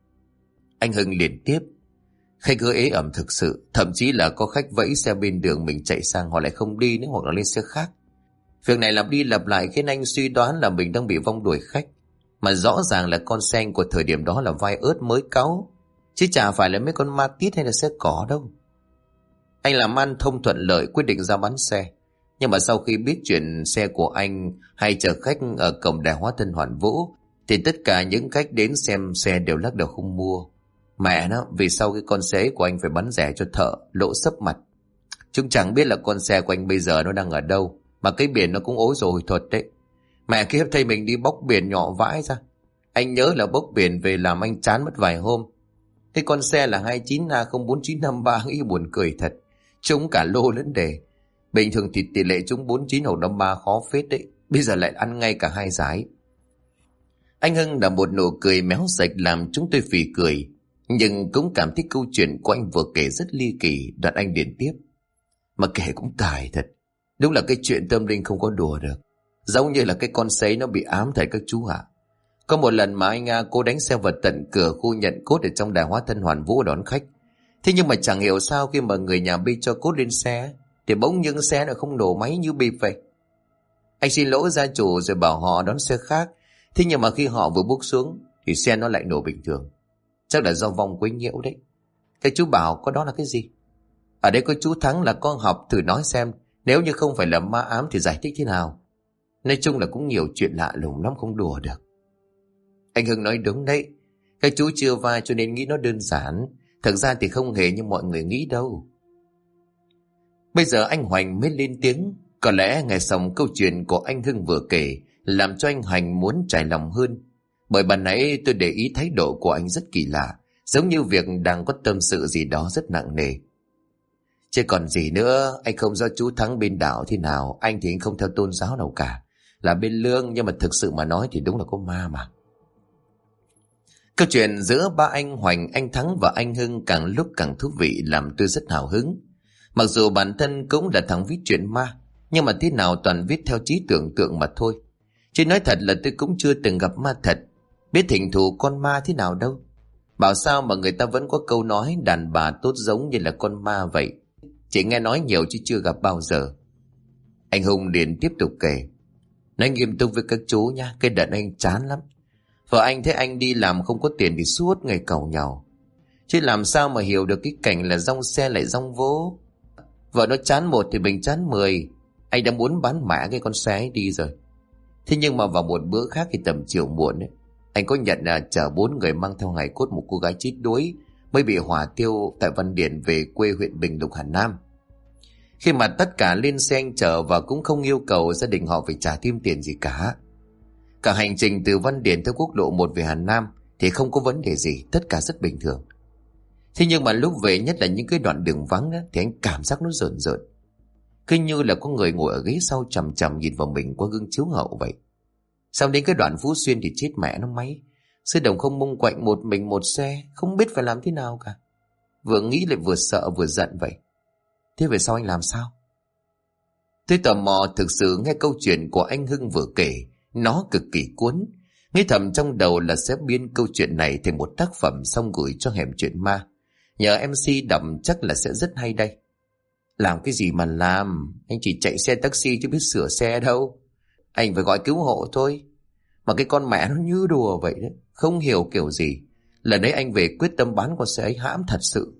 Speaker 1: Anh Hưng liền tiếp: Khách cứ ế ẩm thực sự, thậm chí là có khách vẫy xe bên đường mình chạy sang họ lại không đi nữa, hoặc là lên xe khác. Việc này lặp đi lặp lại khiến anh suy đoán là mình đang bị vong đuổi khách, mà rõ ràng là con xe của thời điểm đó là vai ớt mới cáu, chứ chả phải là mấy con ma tít hay là xe cỏ đâu. Anh làm ăn thông thuận lợi quyết định ra bán xe, nhưng mà sau khi biết chuyện xe của anh hay chở khách ở cổng đài hóa thân Hoàn Vũ, thì tất cả những khách đến xem xe đều lắc đầu không mua. Mẹ nó, vì sao cái con xe của anh phải bán rẻ cho thợ, lỗ sấp mặt. Chúng chẳng biết là con xe của anh bây giờ nó đang ở đâu, mà cái biển nó cũng ối rồi thuật đấy. Mẹ kiếp, thay mình đi bóc biển nhỏ vãi ra. Anh nhớ là bóc biển về làm anh chán mất vài hôm. Cái con xe là 29A04953 nghĩ buồn cười thật. Trúng cả lô lẫn đề. Bình thường thì tỷ lệ trúng 49 hoặc 53 khó phết đấy. Bây giờ lại ăn ngay cả hai giải. Anh Hưng đã một nụ cười méo sạch làm chúng tôi phì cười. Nhưng cũng cảm thấy câu chuyện của anh vừa kể rất ly kỳ. Đoạn anh điền tiếp: Mà kể cũng tài thật. Đúng là cái chuyện tâm linh không có đùa được. Giống như là cái con sấy nó bị ám thật các chú ạ. Có một lần mà anh cố đánh xe vào tận cửa khu nhận cốt ở trong đài hóa thân Hoàn Vũ đón khách. Thế nhưng mà chẳng hiểu sao khi mà người nhà bi cho cốt lên xe thì bỗng nhưng xe nó không nổ máy như bịp vậy. Anh xin lỗi gia chủ rồi bảo họ đón xe khác. Thế nhưng mà khi họ vừa bước xuống thì xe nó lại nổ bình thường. Chắc là do vong quấy nhiễu đấy. Cái chú bảo có đó là cái gì? Ở đây có chú Thắng là con học thử nói xem, nếu như không phải là ma ám thì giải thích thế nào. Nói chung là cũng nhiều chuyện lạ lùng lắm, không đùa được. Anh Hưng nói đúng đấy. Các chú chưa vai cho nên nghĩ nó đơn giản. Thực ra thì không hề như mọi người nghĩ đâu. Bây giờ anh Hoành mới lên tiếng. Có lẽ nghe xong câu chuyện của anh Hưng vừa kể làm cho anh Hoành muốn trải lòng hơn. Bởi ban nãy tôi để ý thái độ của anh rất kỳ lạ, giống như việc đang có tâm sự gì đó rất nặng nề. Chứ còn gì nữa, anh không rõ chú Thắng bên đạo thế nào, anh thì anh không theo tôn giáo nào cả. Là bên lương, nhưng mà thực sự mà nói thì đúng là có ma mà. Câu chuyện giữa ba anh Hoành, anh Thắng và anh Hưng càng lúc càng thú vị, làm tôi rất hào hứng. Mặc dù bản thân cũng là thằng viết chuyện ma, nhưng mà thế nào toàn viết theo trí tưởng tượng mà thôi. Chứ nói thật là tôi cũng chưa từng gặp ma thật, biết thỉnh thù con ma thế nào đâu. Bảo sao mà người ta vẫn có câu nói đàn bà tốt giống như là con ma vậy. Chỉ nghe nói nhiều chứ chưa gặp bao giờ. Anh Hùng liền tiếp tục kể. Nói nghiêm túc với các chú nha, cái đợt anh chán lắm. Vợ anh thấy anh đi làm không có tiền thì suốt ngày càu nhàu. Chứ làm sao mà hiểu được cái cảnh là rong xe lại rong vố. Vợ nó chán một thì mình chán 10. Anh đã muốn bán mã cái con xe ấy đi rồi. Thế nhưng mà vào một bữa khác thì tầm chiều muộn ấy, anh có nhận là chở 4 người mang theo hài cốt một cô gái chết đuối mới bị hỏa thiêu tại Văn Điển về quê huyện Bình Lục Hà Nam. Khi mà tất cả lên xe anh chở và cũng không yêu cầu gia đình họ phải trả thêm tiền gì cả. Cả hành trình từ Văn Điển theo quốc lộ 1 về Hà Nam thì không có vấn đề gì, tất cả rất bình thường. Thế nhưng mà lúc về, nhất là những cái đoạn đường vắng đó, thì anh cảm giác nó rợn rợn. Cứ như là có người ngồi ở ghế sau chằm chằm nhìn vào mình qua gương chiếu hậu vậy. Sau đến cái đoạn Phú Xuyên thì chết mẹ nó máy. Sư Đồng không mông quạnh một mình một xe, không biết phải làm thế nào cả. vừa nghĩ lại vừa sợ vừa giận vậy. Thế về sau anh làm sao? Tôi tò mò thực sự nghe câu chuyện của anh Hưng vừa kể, nó cực kỳ cuốn. Nghĩ thầm trong đầu là sẽ biên câu chuyện này thành một tác phẩm xong gửi cho Hẻm Chuyện Ma. Nhờ MC đọc chắc là sẽ rất hay đây. Làm cái gì mà làm, anh chỉ chạy xe taxi chứ biết sửa xe đâu. Anh phải gọi cứu hộ thôi. Mà cái con mẹ nó như đùa vậy đấy, không hiểu kiểu gì. Lần đấy anh về quyết tâm bán con xe ấy hãm thật sự.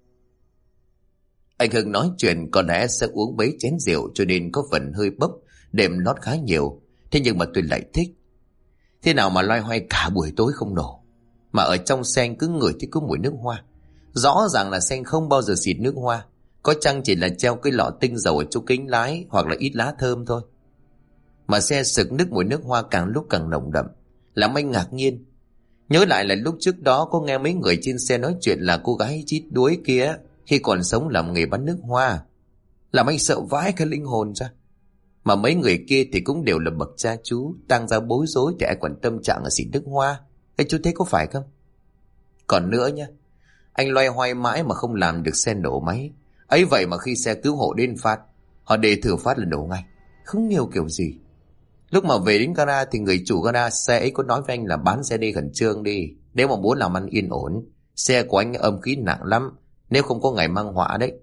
Speaker 1: Anh Hưng nói chuyện có lẽ sẽ uống mấy chén rượu cho nên có phần hơi bốc, đệm lót khá nhiều. Thế nhưng mà tôi lại thích. Thế nào mà loay hoay cả buổi tối không nổ. Mà ở trong xe anh cứ ngửi thấy có mùi nước hoa. Rõ ràng là xe không bao giờ xịt nước hoa. Có chăng chỉ là treo cái lọ tinh dầu ở chỗ kính lái hoặc là ít lá thơm thôi. Mà xe sực nức mùi nước hoa càng lúc càng nồng đậm, làm anh ngạc nhiên. Nhớ lại là lúc trước đó có nghe mấy người trên xe nói chuyện là cô gái chít đuối kia khi còn sống làm nghề bán nước hoa. Làm anh sợ vãi cái linh hồn ra. Mà mấy người kia thì cũng đều là bậc cha chú, tăng ra bối rối thì ai quan tâm trạng ở xịt nước hoa. Ê, chú thấy có phải không? Còn nữa nha, anh loay hoay mãi mà không làm được xe nổ máy. Ấy vậy mà khi xe cứu hộ đến phát, họ đề thử phát là nổ ngay. Không hiểu kiểu gì. Lúc mà về đến gara thì người chủ gara xe ấy có nói với anh là bán xe đi khẩn trương đi, nếu mà muốn làm ăn yên ổn. Xe của anh âm khí nặng lắm, nếu không có ngày mang họa đấy.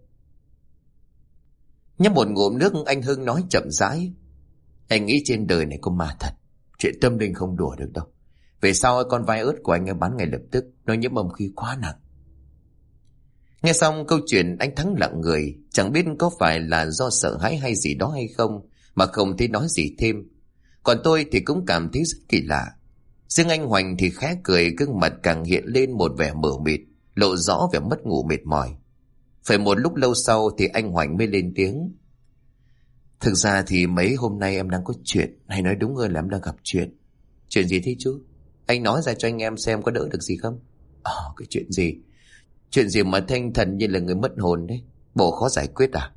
Speaker 1: Nhấp một ngụm nước anh Hưng nói chậm rãi. Anh nghĩ trên đời này có ma thật, chuyện tâm linh không đùa được đâu. Về sau con vai ớt của anh ấy bán ngay lập tức, nó nhiễm âm khí quá nặng. Nghe xong câu chuyện anh Thắng lặng người, chẳng biết có phải là do sợ hãi hay gì đó hay không mà không thấy nói gì thêm. Còn tôi thì cũng cảm thấy rất kỳ lạ. Riêng anh Hoành thì khẽ cười, gương mặt càng hiện lên một vẻ mờ mịt, lộ rõ vẻ mất ngủ mệt mỏi. Phải một lúc lâu sau thì anh Hoành mới lên tiếng. Thực ra thì mấy hôm nay em đang có chuyện, hay nói đúng hơn là em đang gặp chuyện. Chuyện gì thế chú? Anh nói ra cho anh em xem có đỡ được gì không? Cái chuyện gì? Chuyện gì mà thanh thần như là người mất hồn đấy? Bộ khó giải quyết à?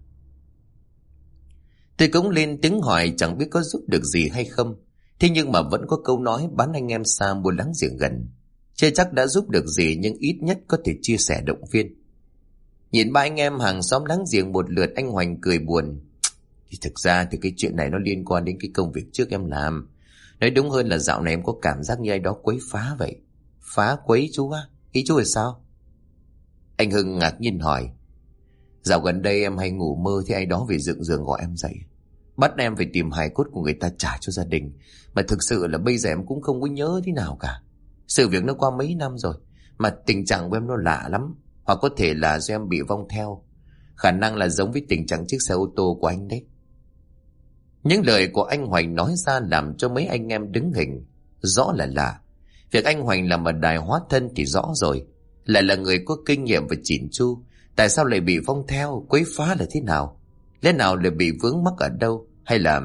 Speaker 1: Tôi cũng lên tiếng hỏi chẳng biết có giúp được gì hay không. Thế nhưng mà vẫn có câu nói bán anh em xa mua láng giềng gần. Chưa chắc đã giúp được gì nhưng ít nhất có thể chia sẻ động viên. Nhìn ba anh em hàng xóm láng giềng một lượt, anh Hoành cười buồn. Thì thực ra thì cái chuyện này nó liên quan đến cái công việc trước em làm. Nói đúng hơn là dạo này em có cảm giác như ai đó quấy phá vậy. Phá quấy chú á? Ý chú là sao? Anh Hưng ngạc nhiên hỏi. Dạo gần đây em hay ngủ mơ thấy ai đó về dựng giường gọi em dậy, bắt em phải tìm hài cốt của người ta trả cho gia đình. Mà thực sự là bây giờ em cũng không có nhớ thế nào cả. Sự việc nó qua mấy năm rồi, mà tình trạng của em nó lạ lắm. Hoặc có thể là do em bị vong theo. Khả năng là giống với tình trạng chiếc xe ô tô của anh đấy. Những lời của anh Hoành nói ra làm cho mấy anh em đứng hình. Rõ là lạ. Việc anh Hoành làm ở đài hóa thân thì rõ rồi. Lại là người có kinh nghiệm và chỉn chu. Tại sao lại bị vong theo, quấy phá là thế nào? Lẽ nào lại bị vướng mắc ở đâu? Hay là...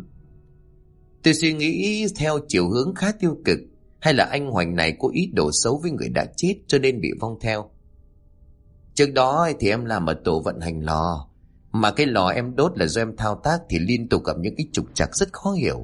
Speaker 1: Tôi suy nghĩ theo chiều hướng khá tiêu cực. Hay là anh Hoành này có ý đồ xấu với người đã chết cho nên bị vong theo? Trước đó thì em làm ở tổ vận hành lò. Mà cái lò em đốt là do em thao tác thì liên tục gặp những cái trục trặc rất khó hiểu.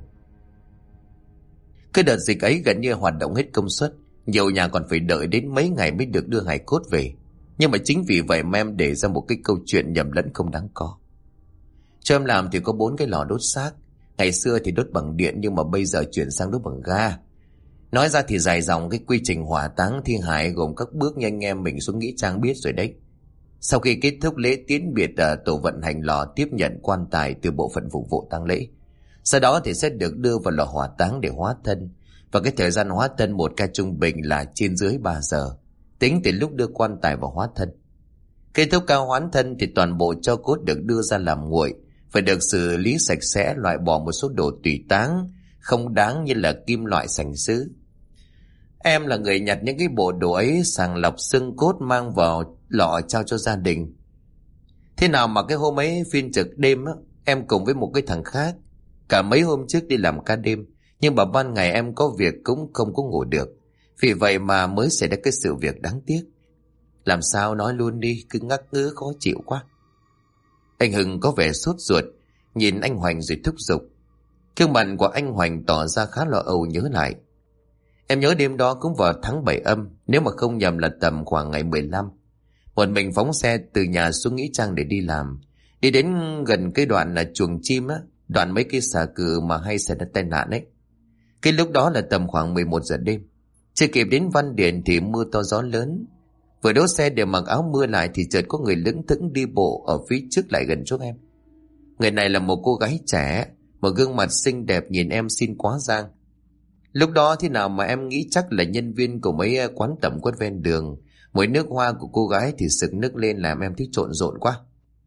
Speaker 1: Cái đợt dịch ấy gần như hoạt động hết công suất. Nhiều nhà còn phải đợi đến mấy ngày mới được đưa hài cốt về. Nhưng mà chính vì vậy mà em để ra một cái câu chuyện nhầm lẫn không đáng có. Cho em làm thì có 4 cái lò đốt xác. Ngày xưa thì đốt bằng điện nhưng mà bây giờ chuyển sang đốt bằng ga. Nói ra thì dài dòng cái quy trình hỏa táng thi hài gồm các bước như anh em mình xuống nghĩa trang biết rồi đấy. Sau khi kết thúc lễ tiễn biệt, tổ vận hành lò tiếp nhận quan tài từ bộ phận phục vụ tang lễ. Sau đó thì sẽ được đưa vào lò hỏa táng để hóa thân. Và cái thời gian hóa thân một ca trung bình là trên dưới 3 giờ, tính từ lúc đưa quan tài vào hóa thân. Kết thúc ca hoán thân thì toàn bộ tro cốt được đưa ra làm nguội, phải được xử lý sạch sẽ, loại bỏ một số đồ tùy táng không đáng như là kim loại, sành sứ. Em là người nhặt những cái bộ đồ ấy, sàng lọc xương cốt mang vào lọ trao cho gia đình. Thế nào mà cái hôm ấy phiên trực đêm á, em cùng với một cái thằng khác. Cả mấy hôm trước đi làm ca đêm, nhưng mà ban ngày em có việc cũng không có ngủ được. Vì vậy mà mới xảy ra cái sự việc đáng tiếc. Làm sao nói luôn đi, cứ ngắc ngứ khó chịu quá. Anh Hưng có vẻ sốt ruột, nhìn anh Hoành rồi thúc giục. Gương mặt của anh Hoành tỏ ra khá lo âu nhớ lại. Em nhớ đêm đó cũng vào tháng 7 âm, nếu mà không nhầm là tầm khoảng ngày 15. Một mình phóng xe từ nhà xuống Nghĩa Trang để đi làm. Đi đến gần cái đoạn là chuồng chim á, đoạn mấy cái xà cừ mà hay xảy ra tai nạn ấy. Cái lúc đó là tầm khoảng 11 giờ đêm. Chưa kịp đến Văn Điền thì mưa to gió lớn. Vừa đỗ xe để mặc áo mưa lại thì chợt có người lững thững đi bộ ở phía trước lại gần chúng em. Người này là một cô gái trẻ, một gương mặt xinh đẹp nhìn em xinh quá giang. Lúc đó thế nào mà em nghĩ chắc là nhân viên của mấy quán tẩm quất ven đường. Mùi nước hoa của cô gái thì sực nức lên làm em thấy trộn rộn quá.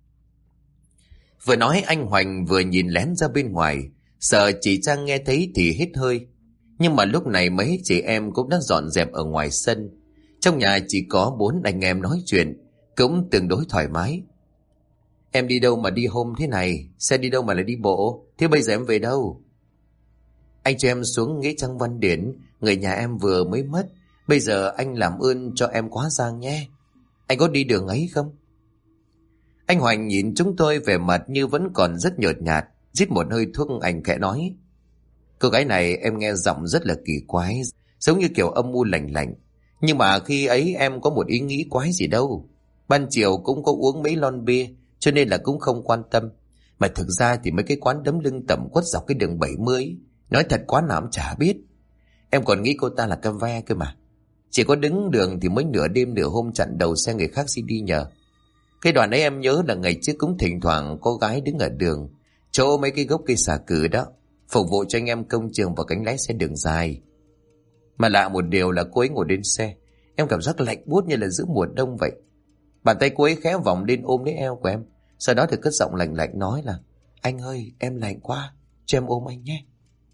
Speaker 1: Vừa nói anh Hoành vừa nhìn lén ra bên ngoài, sợ chị Trang nghe thấy thì hít hơi. Nhưng mà lúc này mấy chị em cũng đã dọn dẹp ở ngoài sân. Trong nhà chỉ có 4 anh em nói chuyện, cũng tương đối thoải mái. Em đi đâu mà đi hôm thế này? Xe đi đâu mà lại đi bộ? Thế bây giờ em về đâu? Anh cho em xuống Nghĩa Trang Văn Điển, người nhà em vừa mới mất. Bây giờ anh làm ơn cho em quá giang nhé. Anh có đi đường ấy không? Anh Hoành nhìn chúng tôi vẻ mặt như vẫn còn rất nhợt nhạt, rít một hơi thuốc anh khẽ nói. Cô gái này em nghe giọng rất là kỳ quái, giống như kiểu âm u lạnh lạnh. Nhưng mà khi ấy em có một ý nghĩ quái gì đâu. Ban chiều cũng có uống mấy lon bia, cho nên là cũng không quan tâm. Mà thực ra thì mấy cái quán đấm lưng tẩm quất dọc cái đường 70, nói thật quán nào cũng chả biết. Em còn nghĩ cô ta là cam ve cơ mà. Chỉ có đứng đường thì mới nửa đêm nửa hôm chặn đầu xe người khác xin đi nhờ. Cái đoạn ấy em nhớ là ngày trước cũng thỉnh thoảng có gái đứng ở đường, chỗ mấy cái gốc cây xà cừ đó, phục vụ cho anh em công trường và cánh lái xe đường dài. Mà lạ một điều là cô ấy ngồi lên xe, em cảm giác lạnh buốt như là giữa mùa đông vậy. Bàn tay cô ấy khẽ vòng lên ôm lấy eo của em, sau đó thì cất giọng lạnh lạnh nói là: Anh ơi, em lạnh quá, cho em ôm anh nhé.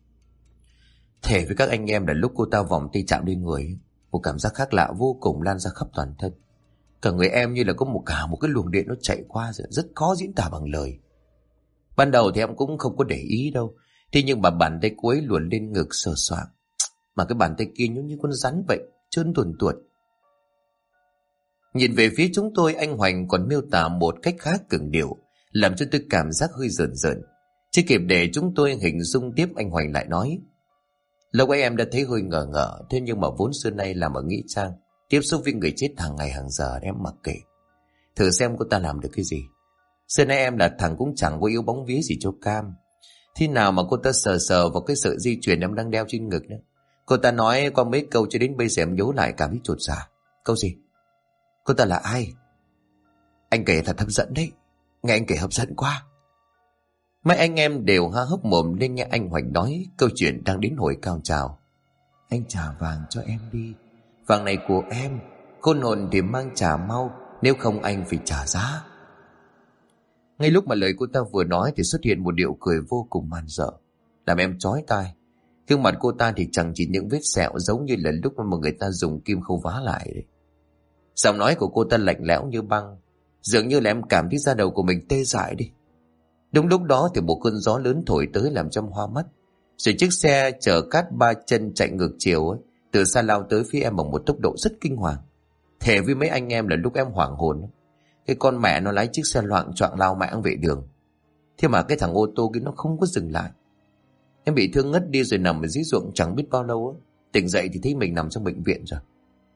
Speaker 1: Thề với các anh em là lúc cô ta vòng tay chạm lên người, một cảm giác khác lạ vô cùng lan ra khắp toàn thân. Cả người em như là có một cái luồng điện nó chạy qua rồi, rất khó diễn tả bằng lời. Ban đầu thì em cũng không có để ý đâu, thế nhưng mà bàn tay cô ấy luồn lên ngực sờ soạng, mà cái bàn tay kia như con rắn vậy, trơn tuồn tuột. Nhìn về phía chúng tôi, anh Hoành còn miêu tả một cách khá cường điệu, làm cho tôi cảm giác hơi rợn rợn. Chưa kịp để chúng tôi hình dung tiếp, anh Hoành lại nói: Lúc ấy em đã thấy hơi ngờ ngợ, thế nhưng mà vốn xưa nay làm ở Nghĩa Trang, tiếp xúc với người chết hàng ngày hàng giờ, em mặc kệ. Thử xem cô ta làm được cái gì. Xưa nay em là thằng cũng chẳng có yếu bóng vía gì cho cam. Thế nào mà cô ta sờ sờ vào cái sợi dây chuyền em đang đeo trên ngực nữa. Cô ta nói qua mấy câu cho đến bây giờ em nhớ lại cảm thấy chột dạ. Câu gì? Cô ta là ai? Anh kể thật hấp dẫn đấy. Nghe anh kể hấp dẫn quá. Mấy anh em đều há hốc mồm lên nghe anh Hoành nói. Câu chuyện đang đến hồi cao trào. Anh trả vàng cho em đi. Vàng này của em. Khôn hồn thì mang trả mau, nếu không anh phải trả giá. Ngay lúc mà lời cô ta vừa nói thì xuất hiện một điệu cười vô cùng man dợ, làm em chói tai. Gương mặt cô ta thì chẳng chỉ những vết sẹo giống như là lúc mà người ta dùng kim khâu vá lại đấy. Giọng nói của cô ta lạnh lẽo như băng, dường như là em cảm thấy da đầu của mình tê dại đi. Đúng lúc đó thì một cơn gió lớn thổi tới làm cho em hoa mắt. Rồi chiếc xe chở cát 3 chân chạy ngược chiều ấy, từ xa lao tới phía em bằng một tốc độ rất kinh hoàng. Thề với mấy anh em là lúc em hoảng hồn, cái con mẹ nó lái chiếc xe loạng choạng lao mãng về đường. Thế mà cái thằng ô tô kia nó không có dừng lại. Em bị thương ngất đi rồi nằm ở dưới ruộng chẳng biết bao lâu ấy. Tỉnh dậy thì thấy mình nằm trong bệnh viện rồi.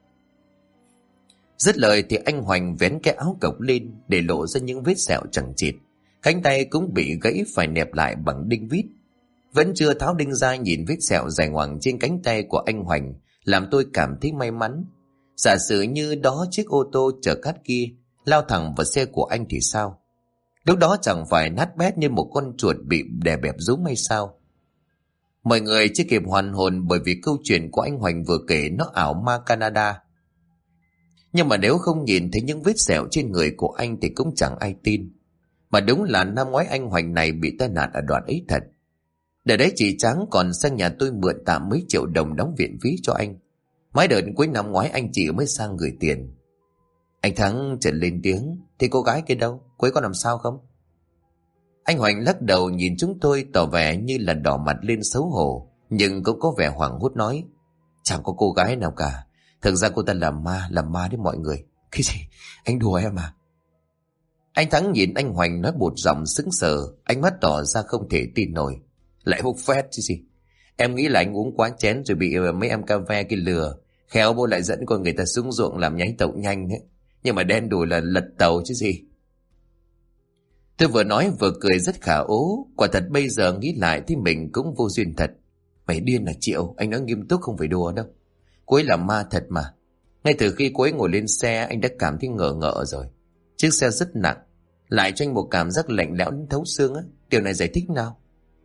Speaker 1: Dứt lời thì anh Hoành vén cái áo cộc lên để lộ ra những vết sẹo chằng chịt. Cánh tay cũng bị gãy phải nẹp lại bằng đinh vít. Vẫn chưa tháo đinh ra, nhìn vết sẹo dài ngoằng trên cánh tay của anh Hoành làm tôi cảm thấy may mắn. Giả sử như đó chiếc ô tô chở cát kia lao thẳng vào xe của anh thì sao? Lúc đó chẳng phải nát bét như một con chuột bị đè bẹp rúm hay sao? Mọi người chưa kịp hoàn hồn bởi vì câu chuyện của anh Hoành vừa kể nó ảo ma Canada. Nhưng mà nếu không nhìn thấy những vết sẹo trên người của anh thì cũng chẳng ai tin. Mà đúng là năm ngoái anh Hoành này bị tai nạn ở đoạn ấy thật. Để đấy chị Tráng còn sang nhà tôi mượn tạm mấy triệu đồng đóng viện phí cho anh. Mãi đợt cuối năm ngoái anh chị mới sang gửi tiền. Anh Thắng chợt lên tiếng: Thế cô gái kia đâu? Cô ấy có làm sao không? Anh Hoành lắc đầu nhìn chúng tôi tỏ vẻ như là đỏ mặt lên xấu hổ, nhưng cũng có vẻ hoảng hốt nói: Chẳng có cô gái nào cả. Thực ra cô ta làm ma đấy mọi người. Cái gì? Anh đùa em à? Anh Thắng nhìn anh Hoành nói một giọng sững sờ, ánh mắt tỏ ra không thể tin nổi. Lại hút phét chứ gì? Em nghĩ là anh uống quá chén rồi bị mấy em cà ve kia lừa, khéo bố lại dẫn con người ta xuống ruộng làm nháy tẩu nhanh ấy. nhưng mà đen đủi là lật tàu chứ gì. Tôi vừa nói vừa cười rất khả ố. Quả thật bây giờ nghĩ lại thì mình cũng vô duyên thật. Mày điên à Triệu, anh nói nghiêm túc không phải đùa đâu. Cô ấy là ma thật mà. Ngay từ khi cô ấy ngồi lên xe anh đã cảm thấy ngờ ngợ rồi. Chiếc xe rất nặng, lại cho anh một cảm giác lạnh lẽo đến thấu xương á. Điều này giải thích nào?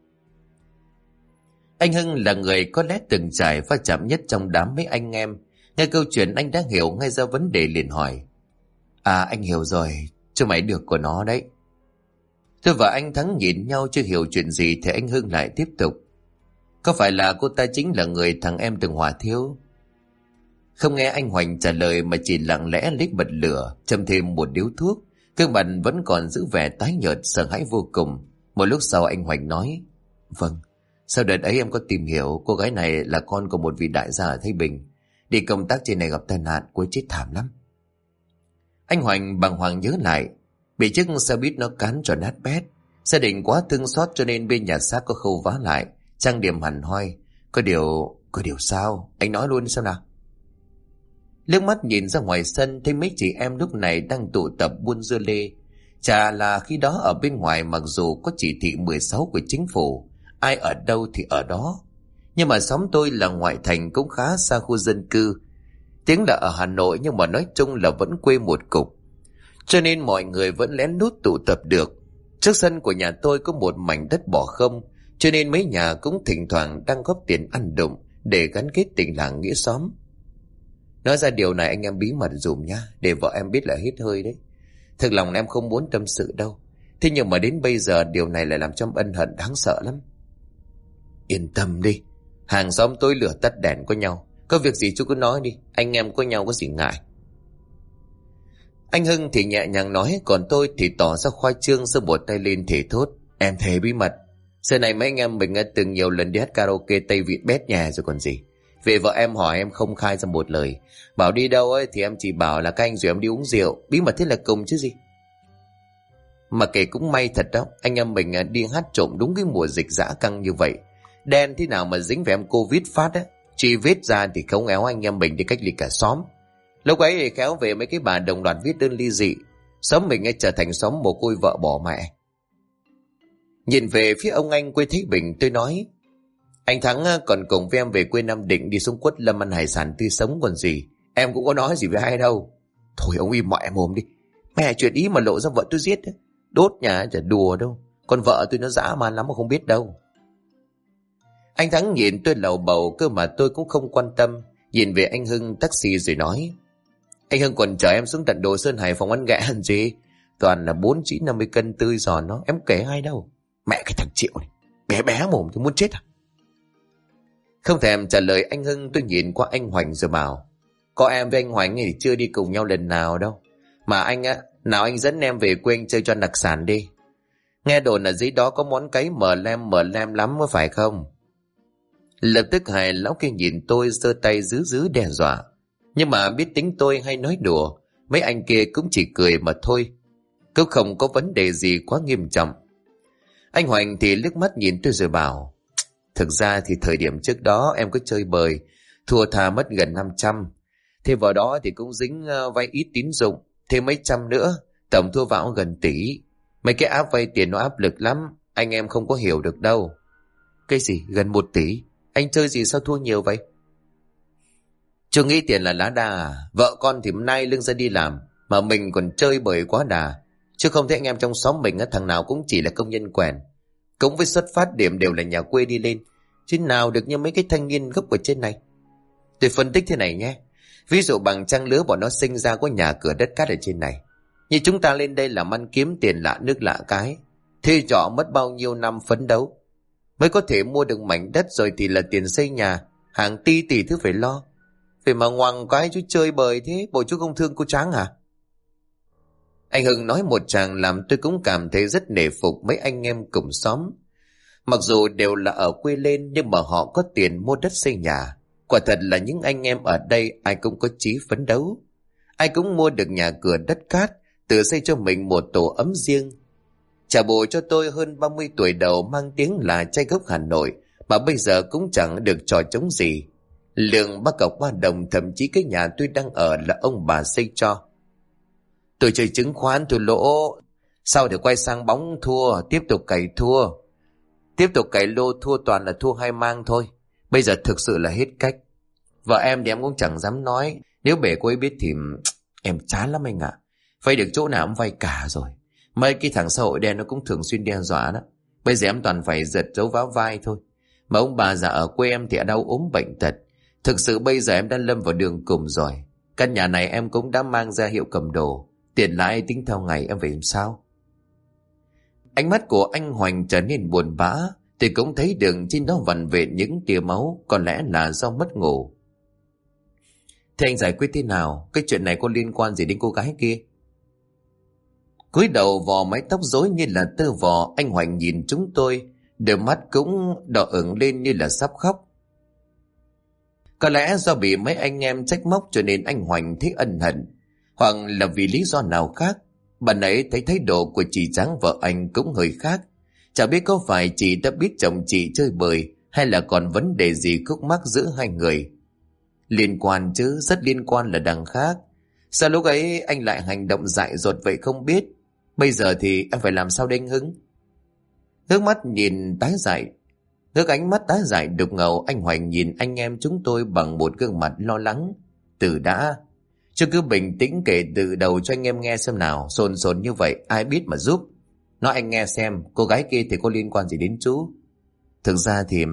Speaker 1: Anh Hưng là người có lẽ từng trải va chạm nhất trong đám mấy anh em. Nghe câu chuyện anh đã hiểu ngay ra vấn đề, liền hỏi. À, anh hiểu rồi, cho mày được của nó đấy. Tôi và anh Thắng nhìn nhau chưa hiểu chuyện gì thì anh Hưng lại tiếp tục. Có phải là cô ta chính là người thằng em từng hỏa thiêu? Không nghe anh Hoành trả lời mà chỉ lặng lẽ lấy bật lửa, châm thêm một điếu thuốc. Gương mặt vẫn còn giữ vẻ tái nhợt, sợ hãi vô cùng. Một lúc sau anh Hoành nói. Vâng, sau đợt ấy em có tìm hiểu, cô gái này là con của một vị đại gia ở Thái Bình. Đi công tác trên này gặp tai nạn, cô ấy chết thảm lắm. Anh Hoành bàng hoàng nhớ lại, bị chiếc xe buýt nó cán cho nát bét. Gia đình quá thương xót cho nên bên nhà xác có khâu vá lại, trang điểm hẳn hoi. Có điều sao? Anh nói luôn xem nào. Liếc mắt nhìn ra ngoài sân thấy mấy chị em lúc này đang tụ tập buôn dưa lê. Chả là khi đó ở bên ngoài mặc dù có chỉ thị 16 của chính phủ, ai ở đâu thì ở đó. Nhưng mà xóm tôi là ngoại thành cũng khá xa khu dân cư. Tiếng là ở Hà Nội nhưng mà nói chung là vẫn quê một cục. Cho nên mọi người vẫn lén lút tụ tập được. Trước sân của nhà tôi có một mảnh đất bỏ không, cho nên mấy nhà cũng thỉnh thoảng đang góp tiền ăn đụng để gắn kết tình làng nghĩa xóm. Nói ra điều này anh em bí mật dùm nha, để vợ em biết là hết hơi đấy. Thực lòng em không muốn tâm sự đâu, thế nhưng mà đến bây giờ điều này lại làm cho ân hận đáng sợ lắm. Yên tâm đi, hàng xóm tối lửa tắt đèn có nhau, có việc gì chú cứ nói đi, anh em có nhau có gì ngại. Anh Hưng thì nhẹ nhàng nói, còn tôi thì tỏ ra khoai trương, giơ một tay lên thể thốt. Em thề bí mật, xưa này mấy anh em mình từng nhiều lần đi hát karaoke Tây Vị bét nhà rồi còn gì. Về vợ em hỏi em không khai ra một lời, bảo đi đâu ấy thì em chỉ bảo là các anh rồi em đi uống rượu, bí mật thế là cùng chứ gì. Mà kể cũng may thật đó, anh em mình đi hát trộm đúng cái mùa dịch dã căng như vậy. Đen thế nào mà dính về em Covid phát á, truy vết ra thì không éo anh em mình đi cách ly cả xóm. Lúc ấy thì khéo về mấy cái bà đồng loạt viết đơn ly dị, xóm mình trở thành xóm mồ côi vợ bỏ mẹ. Nhìn về phía ông anh quê Thái Bình, tôi nói, anh Thắng còn cùng với em về quê Nam Định đi xuống Quất Lâm ăn hải sản tươi sống còn gì. Em cũng có nói gì với ai đâu. Thôi ông im mọi mồm đi. Mẹ chuyện ý mà lộ ra vợ tôi giết đấy. Đốt nhà chả đùa đâu. Con vợ tôi nó dã man lắm mà không biết đâu. Anh Thắng nhìn tôi lầu bầu, cơ mà tôi cũng không quan tâm. Nhìn về anh Hưng taxi rồi nói, anh Hưng còn chở em xuống tận Đồ Sơn Hải Phòng ăn ghẹ hẳn gì. Toàn là 49-50 cân tươi giòn nó. Em kể ai đâu. Mẹ cái thằng Triệu này, bé bé mồm thì muốn chết à. Không thèm trả lời anh Hưng, tôi nhìn qua anh Hoành rồi bảo, có em với anh Hoành thì chưa đi cùng nhau lần nào đâu. Mà anh nào anh dẫn em về quê anh chơi cho đặc sản đi. Nghe đồn ở dưới đó có món cấy mờ lem lắm mới phải không? Lập tức hai lão kia nhìn tôi giơ tay giữ đe dọa. Nhưng mà biết tính tôi hay nói đùa, mấy anh kia cũng chỉ cười mà thôi. Cũng không có vấn đề gì quá nghiêm trọng. Anh Hoành thì liếc mắt nhìn tôi rồi bảo, thực ra thì thời điểm trước đó em có chơi bời, thua thà mất gần 500. Thêm vào đó thì cũng dính vay ít tín dụng, thêm mấy trăm nữa, tổng thua vào gần tỷ. Mấy cái áp vay tiền nó áp lực lắm, anh em không có hiểu được đâu. Cái gì gần 1 tỷ? Anh chơi gì sao thua nhiều vậy? Chưa nghĩ tiền là lá đà à? Vợ con thì nay lưng ra đi làm, mà mình còn chơi bời quá đà. Chứ không thấy anh em trong xóm mình thằng nào cũng chỉ là công nhân quèn, cũng với xuất phát điểm đều là nhà quê đi lên, chứ nào được như mấy cái thanh niên gốc ở trên này. Tôi phân tích thế này nhé. Ví dụ bằng trang lứa bọn nó sinh ra có nhà cửa đất cát ở trên này, như chúng ta lên đây làm ăn kiếm tiền lạ nước lạ cái, thuê trọ mất bao nhiêu năm phấn đấu mới có thể mua được mảnh đất, rồi thì là tiền xây nhà, hàng tỷ thứ phải lo. Vậy mà ngoằng cái chú chơi bời thế, bộ chú không thương cô Tráng hả? Anh Hưng nói một tràng làm tôi cũng cảm thấy rất nể phục mấy anh em cùng xóm. Mặc dù đều là ở quê lên nhưng mà họ có tiền mua đất xây nhà. Quả thật là những anh em ở đây ai cũng có chí phấn đấu. Ai cũng mua được nhà cửa đất cát, tự xây cho mình một tổ ấm riêng. Trả bộ cho tôi hơn 30 tuổi đầu mang tiếng là trai gốc Hà Nội, mà bây giờ cũng chẳng được trò trống gì. Lượng bác cọc 3 đồng, thậm chí cái nhà tôi đang ở là ông bà xây cho. Tôi chơi chứng khoán tôi lỗ, sau thì quay sang bóng thua, tiếp tục cày thua. Tiếp tục cày lô thua toàn là thua hai mang thôi. Bây giờ thực sự là hết cách. Vợ em thì em cũng chẳng dám nói. Nếu bể cô ấy biết thì em chán lắm anh ạ. Vay được chỗ nào cũng vay cả rồi. Mấy cái thằng xã hội đen nó cũng thường xuyên đe dọa đó. Bây giờ em toàn phải giật dấu vá vai thôi. Mà ông bà già ở quê em thì đau ốm bệnh tật. Thực sự bây giờ em đã lâm vào đường cùng rồi. Căn nhà này em cũng đã mang ra hiệu cầm đồ. Tiền lãi tính theo ngày, em phải làm sao? Ánh mắt của anh Hoành trở nên buồn bã. Thì cũng thấy đường trên đó vằn vện những tia máu. Có lẽ là do mất ngủ. Thế anh giải quyết thế nào? Cái chuyện này có liên quan gì đến cô gái kia? Cúi đầu vò mái tóc rối như là tơ vò, anh Hoành nhìn chúng tôi, đôi mắt cũng đỏ ửng lên như là sắp khóc. Có lẽ do bị mấy anh em trách móc cho nên anh Hoành thấy ân hận, hoặc là vì lý do nào khác. Bạn ấy thấy thái độ của chị Tráng vợ anh cũng hơi khác. Chả biết có phải chị đã biết chồng chị chơi bời hay là còn vấn đề gì khúc mắc giữa hai người. Liên quan chứ, rất liên quan là đằng khác. Sao lúc ấy anh lại hành động dại dột vậy không biết? Bây giờ thì em phải làm sao đây anh Hưng? Ngước mắt nhìn tái dại, ngước ánh mắt tái dại đục ngầu, anh Hoành nhìn anh em chúng tôi bằng một gương mặt lo lắng. Từ đã, chứ cứ bình tĩnh kể từ đầu cho anh em nghe xem nào. Sồn sồn như vậy ai biết mà giúp. Nói anh nghe xem, cô gái kia thì có liên quan gì đến chú? Thực ra thì...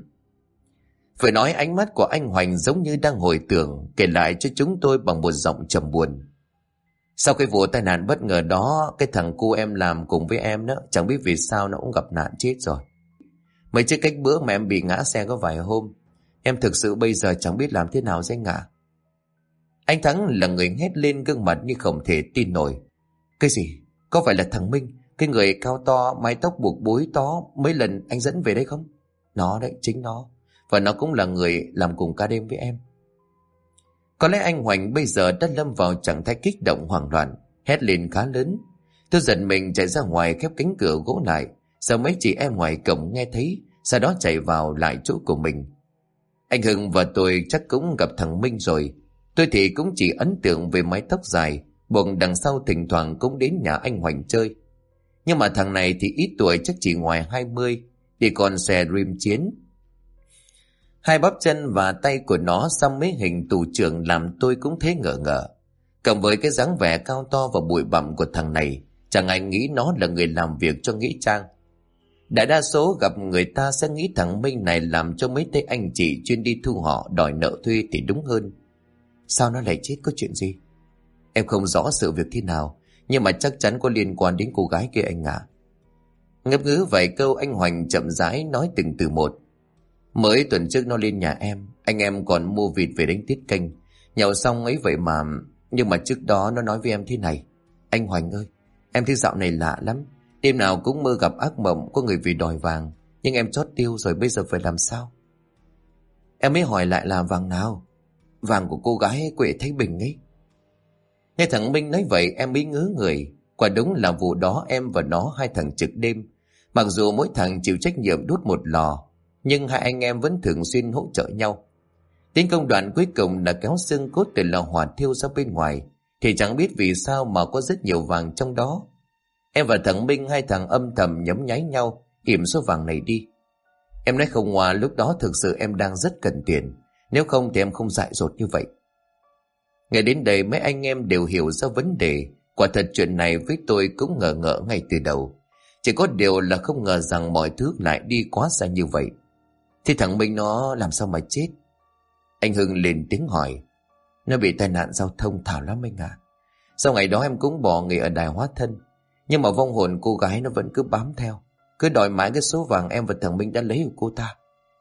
Speaker 1: Phải nói ánh mắt của anh Hoành giống như đang hồi tưởng, kể lại cho chúng tôi bằng một giọng trầm buồn. Sau cái vụ tai nạn bất ngờ đó, cái thằng cu em làm cùng với em đó, chẳng biết vì sao nó cũng gặp nạn chết rồi. Mấy chiếc cách bữa mà em bị ngã xe có vài hôm, em thực sự bây giờ chẳng biết làm thế nào danh ngã. Anh Thắng là người hét lên, gương mặt như không thể tin nổi. Cái gì? Có phải là thằng Minh, cái người cao to, mái tóc buộc búi tó mấy lần anh dẫn về đây không? Nó đấy, chính nó. Và nó cũng là người làm cùng ca đêm với em. Có lẽ anh Hoành bây giờ đã lâm vào trạng thái kích động hoảng loạn, hét lên khá lớn. Tôi giật mình chạy ra ngoài, khép cánh cửa gỗ lại. Giờ mấy chị em ngoài cổng nghe thấy, sau đó chạy vào lại chỗ của mình. Anh Hưng và tôi chắc cũng gặp thằng Minh rồi. Tôi thì cũng chỉ ấn tượng về mái tóc dài, buộc đằng sau, thỉnh thoảng cũng đến nhà anh Hoành chơi. Nhưng mà thằng này thì ít tuổi, chắc chỉ ngoài 20, đi con xe Dream Chiến. Hai bắp chân và tay của nó xăm mấy hình tù trưởng làm tôi cũng thấy ngỡ ngỡ. Cộng với cái dáng vẻ cao to và bụi bặm của thằng này, chẳng ai nghĩ nó là người làm việc cho nghĩa trang. Đại đa số gặp người ta sẽ nghĩ thằng Minh này làm cho mấy tay anh chị chuyên đi thu họ đòi nợ thuê thì đúng hơn. Sao nó lại chết, có chuyện gì? Em không rõ sự việc thế nào, nhưng mà chắc chắn có liên quan đến cô gái kia anh ạ. Ngập ngứ vài câu, anh Hoành chậm rãi nói từng từ một. Mới tuần trước nó lên nhà em, anh em còn mua vịt về đánh tiết canh. Nhậu xong ấy vậy mà. Nhưng mà trước đó nó nói với em thế này: anh Hoành ơi, em thấy dạo này lạ lắm. Đêm nào cũng mơ gặp ác mộng có người vì đòi vàng. Nhưng em chót tiêu rồi, bây giờ phải làm sao? Em mới hỏi lại là vàng nào? Vàng của cô gái quê Thái Bình ấy. Nghe thằng Minh nói vậy em mới ngớ người. Quả đúng là vụ đó em và nó hai thằng trực đêm. Mặc dù mỗi thằng chịu trách nhiệm đốt một lò, nhưng hai anh em vẫn thường xuyên hỗ trợ nhau. Đến công đoạn cuối cùng là kéo xương cốt từ lò hỏa thiêu ra bên ngoài, thì chẳng biết vì sao mà có rất nhiều vàng trong đó. Em và thằng Minh hai thằng âm thầm nhấm nháy nhau kiểm số vàng này đi. Em nói không ngoa, lúc đó thực sự em đang rất cần tiền, nếu không thì em không dại dột như vậy. Ngày đến đây mấy anh em đều hiểu ra vấn đề. Quả thật chuyện này với tôi cũng ngờ ngợ ngay từ đầu. Chỉ có điều là không ngờ rằng mọi thứ lại đi quá xa như vậy. Thì thằng Minh nó làm sao mà chết? Anh Hưng lên tiếng hỏi. Nó bị tai nạn giao thông thảo lắm anh à. Sau ngày đó em cũng bỏ nghề ở đài hóa thân, nhưng mà vong hồn cô gái nó vẫn cứ bám theo, cứ đòi mãi cái số vàng em và thằng Minh đã lấy của cô ta.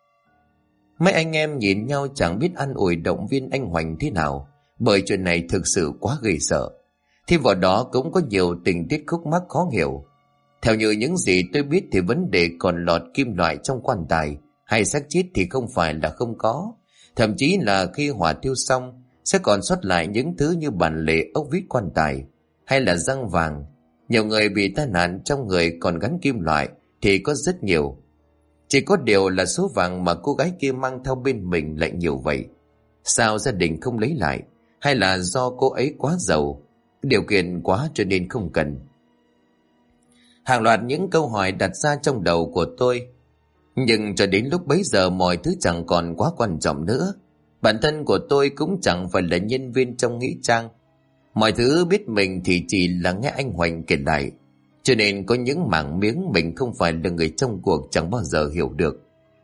Speaker 1: Mấy anh em nhìn nhau chẳng biết an ủi động viên anh Hoành thế nào, bởi chuyện này thực sự quá ghê sợ. Thêm vào đó cũng có nhiều tình tiết khúc mắc khó hiểu. Theo như những gì tôi biết thì vấn đề còn lọt kim loại trong quan tài hay xác chết thì không phải là không có. Thậm chí là khi hỏa thiêu xong sẽ còn sót lại những thứ như bản lề, ốc vít quan tài hay là răng vàng. Nhiều người bị tai nạn trong người còn gắn kim loại thì có rất nhiều. Chỉ có điều là số vàng mà cô gái kia mang theo bên mình lại nhiều vậy. Sao gia đình không lấy lại? Hay là do cô ấy quá giàu? điều kiện quá cho nên không cần. Hàng loạt những câu hỏi đặt ra trong đầu của tôi. Nhưng cho đến lúc bấy giờ mọi thứ chẳng còn quá quan trọng nữa. Bản thân của tôi cũng chẳng phải là nhân viên trong nghĩa trang. Mọi thứ biết mình thì chỉ là nghe anh Hoành kể lại. Cho nên có những mảng miếng mình không phải là người trong cuộc chẳng bao giờ hiểu được.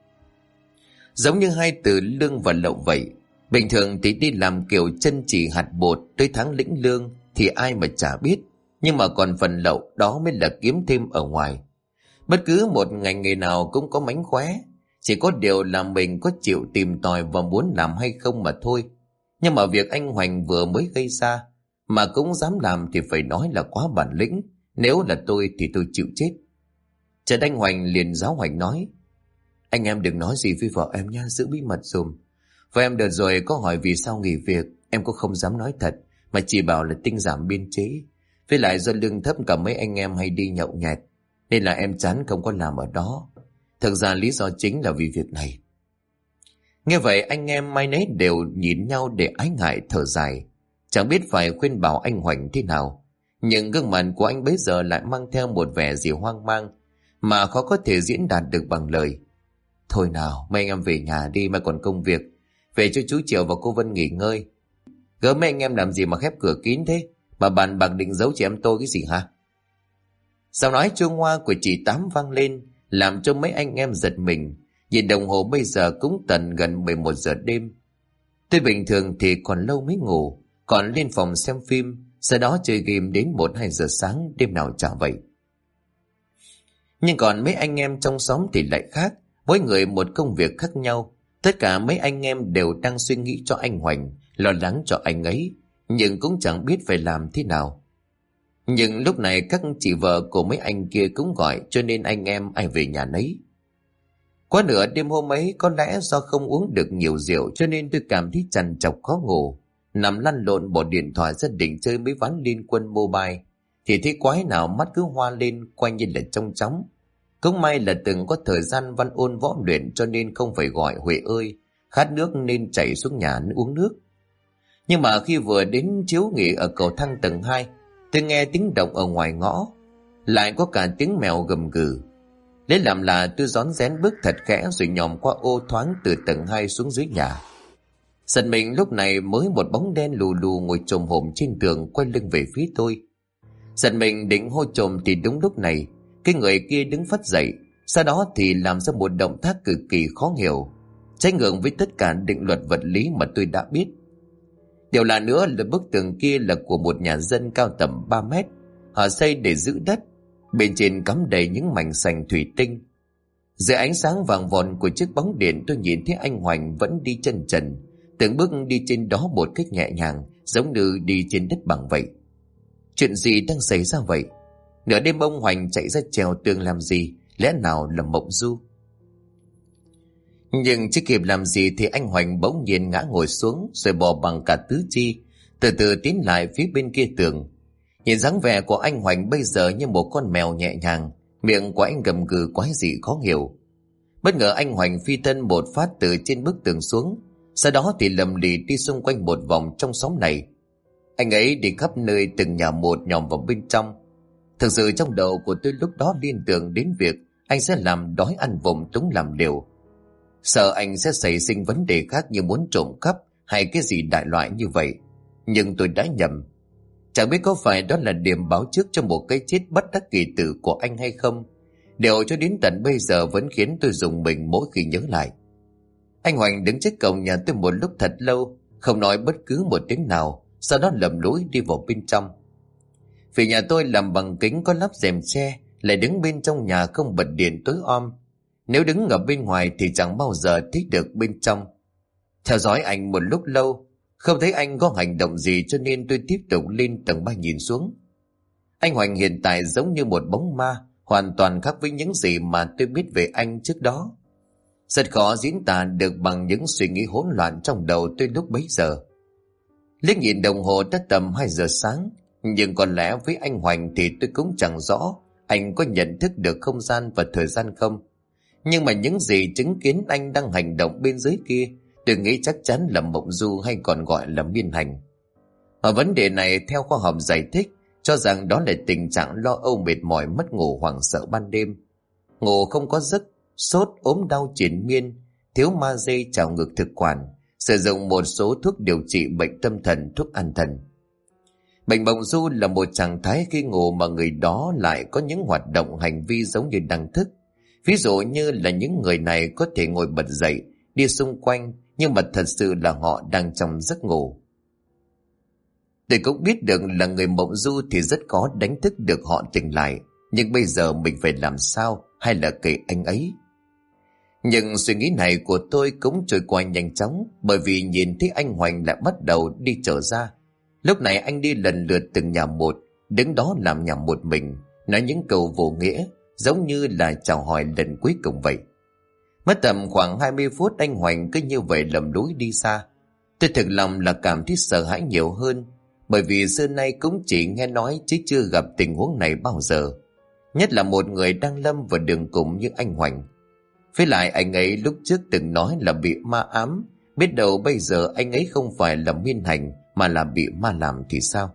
Speaker 1: Giống như hai từ lương và lậu vậy. Bình thường thì đi làm kiểu chân chỉ hạt bột, tới tháng lĩnh lương thì ai mà chả biết. Nhưng mà còn phần lậu đó mới là kiếm thêm ở ngoài. Bất cứ một ngành nghề nào cũng có mánh khóe. Chỉ có điều là mình có chịu tìm tòi và muốn làm hay không mà thôi. Nhưng mà việc anh Hoành vừa mới gây ra mà cũng dám làm thì phải nói là quá bản lĩnh. Nếu là tôi thì tôi chịu chết. Trần Anh Hoành liền giáo Hoành nói: Anh em đừng nói gì với vợ em nha, giữ bí mật dùm. Và em đợt rồi có hỏi vì sao nghỉ việc, em cũng không dám nói thật, mà chỉ bảo là tinh giảm biên chế. Với lại do lương thấp cả mấy anh em hay đi nhậu nhẹt, nên là em chán không có làm ở đó. Thực ra lý do chính là vì việc này. Nghe vậy anh em mai nấy đều nhìn nhau để ái ngại thở dài. Chẳng biết phải khuyên bảo anh Hoành thế nào. Nhưng gương mặt của anh bấy giờ lại mang theo một vẻ gì hoang mang mà khó có thể diễn đạt được bằng lời. Thôi nào, mấy anh em về nhà đi, mà còn công việc. Về cho chú Triệu và cô Vân nghỉ ngơi. Gỡ mấy anh em làm gì mà khép cửa kín thế? Mà bàn bạc định giấu chị em tôi cái gì hả? Giọng nói chuông hoa của chị Tám vang lên, làm cho mấy anh em giật mình. Nhìn đồng hồ bây giờ cũng tận gần 11 giờ đêm. Tôi bình thường thì còn lâu mới ngủ, còn lên phòng xem phim, sau đó chơi game đến 1-2 giờ sáng, đêm nào chả vậy. Nhưng còn mấy anh em trong xóm thì lại khác, mỗi người một công việc khác nhau. Tất cả mấy anh em đều đang suy nghĩ cho anh Hoành, lo lắng cho anh ấy, nhưng cũng chẳng biết phải làm thế nào. Nhưng lúc này các chị vợ của mấy anh kia cũng gọi, cho nên anh em ai về nhà nấy. Quá nửa đêm hôm ấy, có lẽ do không uống được nhiều rượu cho nên tôi cảm thấy trằn trọc khó ngủ. Nằm lăn lộn bỏ điện thoại ra định chơi mấy ván Liên Quân Mobile, thì thấy quái nào mắt cứ hoa lên quay như là trông chóng. Cũng may là từng có thời gian văn ôn võ luyện cho nên không phải gọi Huệ ơi, khát nước nên chạy xuống nhà uống nước. Nhưng mà khi vừa đến chiếu nghỉ ở cầu thang tầng 2, tôi nghe tiếng động ở ngoài ngõ, lại có cả tiếng mèo gầm gừ. Lấy làm là tôi rón rén bước thật khẽ rồi nhòm qua ô thoáng từ tầng 2 xuống dưới nhà. Giật mình lúc này mới một bóng đen lù lù ngồi chồm hổm trên tường quay lưng về phía tôi. Giật mình định hô chồm thì đúng lúc này cái người kia đứng phắt dậy, sau đó thì làm ra một động tác cực kỳ khó hiểu, trái ngược với tất cả định luật vật lý mà tôi đã biết. Điều lạ nữa là bức tường kia là của một nhà dân cao tầm 3 mét, họ xây để giữ đất, bên trên cắm đầy những mảnh sành thủy tinh. Dưới ánh sáng vàng vọt của chiếc bóng điện, tôi nhìn thấy anh Hoành vẫn đi chân trần, từng bước đi trên đó một cách nhẹ nhàng, giống như đi trên đất bằng vậy. Chuyện gì đang xảy ra vậy? Nửa đêm ông Hoành chạy ra trèo tường làm gì? Lẽ nào là mộng du? Nhưng chưa kịp làm gì thì anh Hoành bỗng nhiên ngã ngồi xuống, rồi bò bằng cả tứ chi, từ từ tiến lại phía bên kia tường. Nhìn dáng vẻ của anh Hoành bây giờ như một con mèo nhẹ nhàng, miệng của anh gầm gừ quái dị khó hiểu. Bất ngờ anh Hoành phi thân một phát từ trên bức tường xuống, sau đó thì lầm lì đi xung quanh một vòng trong xóm này. Anh ấy đi khắp nơi từng nhà một nhòm vào bên trong. Thực sự trong đầu của tôi lúc đó liên tưởng đến việc anh sẽ làm đói ăn vụng túng làm liều. Sợ anh sẽ xảy sinh vấn đề khác như muốn trộm cắp hay cái gì đại loại như vậy. Nhưng tôi đã nhầm. Chẳng biết có phải đó là điểm báo trước cho một cái chết bất đắc kỳ tử của anh hay không. Điều cho đến tận bây giờ vẫn khiến tôi rùng mình mỗi khi nhớ lại. Anh Hoành đứng trước cổng nhà tôi một lúc thật lâu, không nói bất cứ một tiếng nào, sau đó lầm lũi đi vào bên trong. Vì nhà tôi làm bằng kính có lắp rèm tre, lại đứng bên trong nhà không bật điện tối om. Nếu đứng ở bên ngoài thì chẳng bao giờ thấy được bên trong. Theo dõi anh một lúc lâu, không thấy anh có hành động gì cho nên tôi tiếp tục lên tầng 3 nhìn xuống. Anh Hoành hiện tại giống như một bóng ma, hoàn toàn khác với những gì mà tôi biết về anh trước đó. Rất khó diễn tả được bằng những suy nghĩ hỗn loạn trong đầu tôi lúc bấy giờ. Liếc nhìn đồng hồ đã tầm 2 giờ sáng, nhưng có lẽ với anh Hoành thì tôi cũng chẳng rõ anh có nhận thức được không gian và thời gian không. Nhưng mà những gì chứng kiến anh đang hành động bên dưới kia, tôi nghĩ chắc chắn là mộng du hay còn gọi là miên hành. Ở vấn đề này, theo khoa học giải thích, cho rằng đó là tình trạng lo âu mệt mỏi, mất ngủ, hoảng sợ ban đêm. Ngủ không có giấc, sốt, ốm đau triền miên, thiếu magie, trào ngược thực quản, sử dụng một số thuốc điều trị bệnh tâm thần, thuốc an thần. Bệnh bộng du là một trạng thái khi ngủ mà người đó lại có những hoạt động hành vi giống như đang thức. Ví dụ như là những người này có thể ngồi bật dậy, đi xung quanh, nhưng mà thật sự là họ đang trong giấc ngủ. Tôi cũng biết được là người mộng du thì rất khó đánh thức được họ tỉnh lại, nhưng bây giờ mình phải làm sao, hay là kệ anh ấy? Nhưng suy nghĩ này của tôi cũng trôi qua nhanh chóng, bởi vì nhìn thấy anh Hoành lại bắt đầu đi trở ra. Lúc này anh đi lần lượt từng nhà một, đứng đó làm nhảm một mình, nói những câu vô nghĩa, giống như là chào hỏi lần cuối cùng vậy. Mất tầm khoảng 20 phút anh Hoành cứ như vậy lầm lũi đi xa. Tôi thực lòng là cảm thấy sợ hãi nhiều hơn, bởi vì xưa nay cũng chỉ nghe nói chứ chưa gặp tình huống này bao giờ. Nhất là một người đang lâm vào đường cùng như anh Hoành. Với lại anh ấy lúc trước từng nói là bị ma ám, biết đâu bây giờ anh ấy không phải là miên hành mà là bị ma làm thì sao?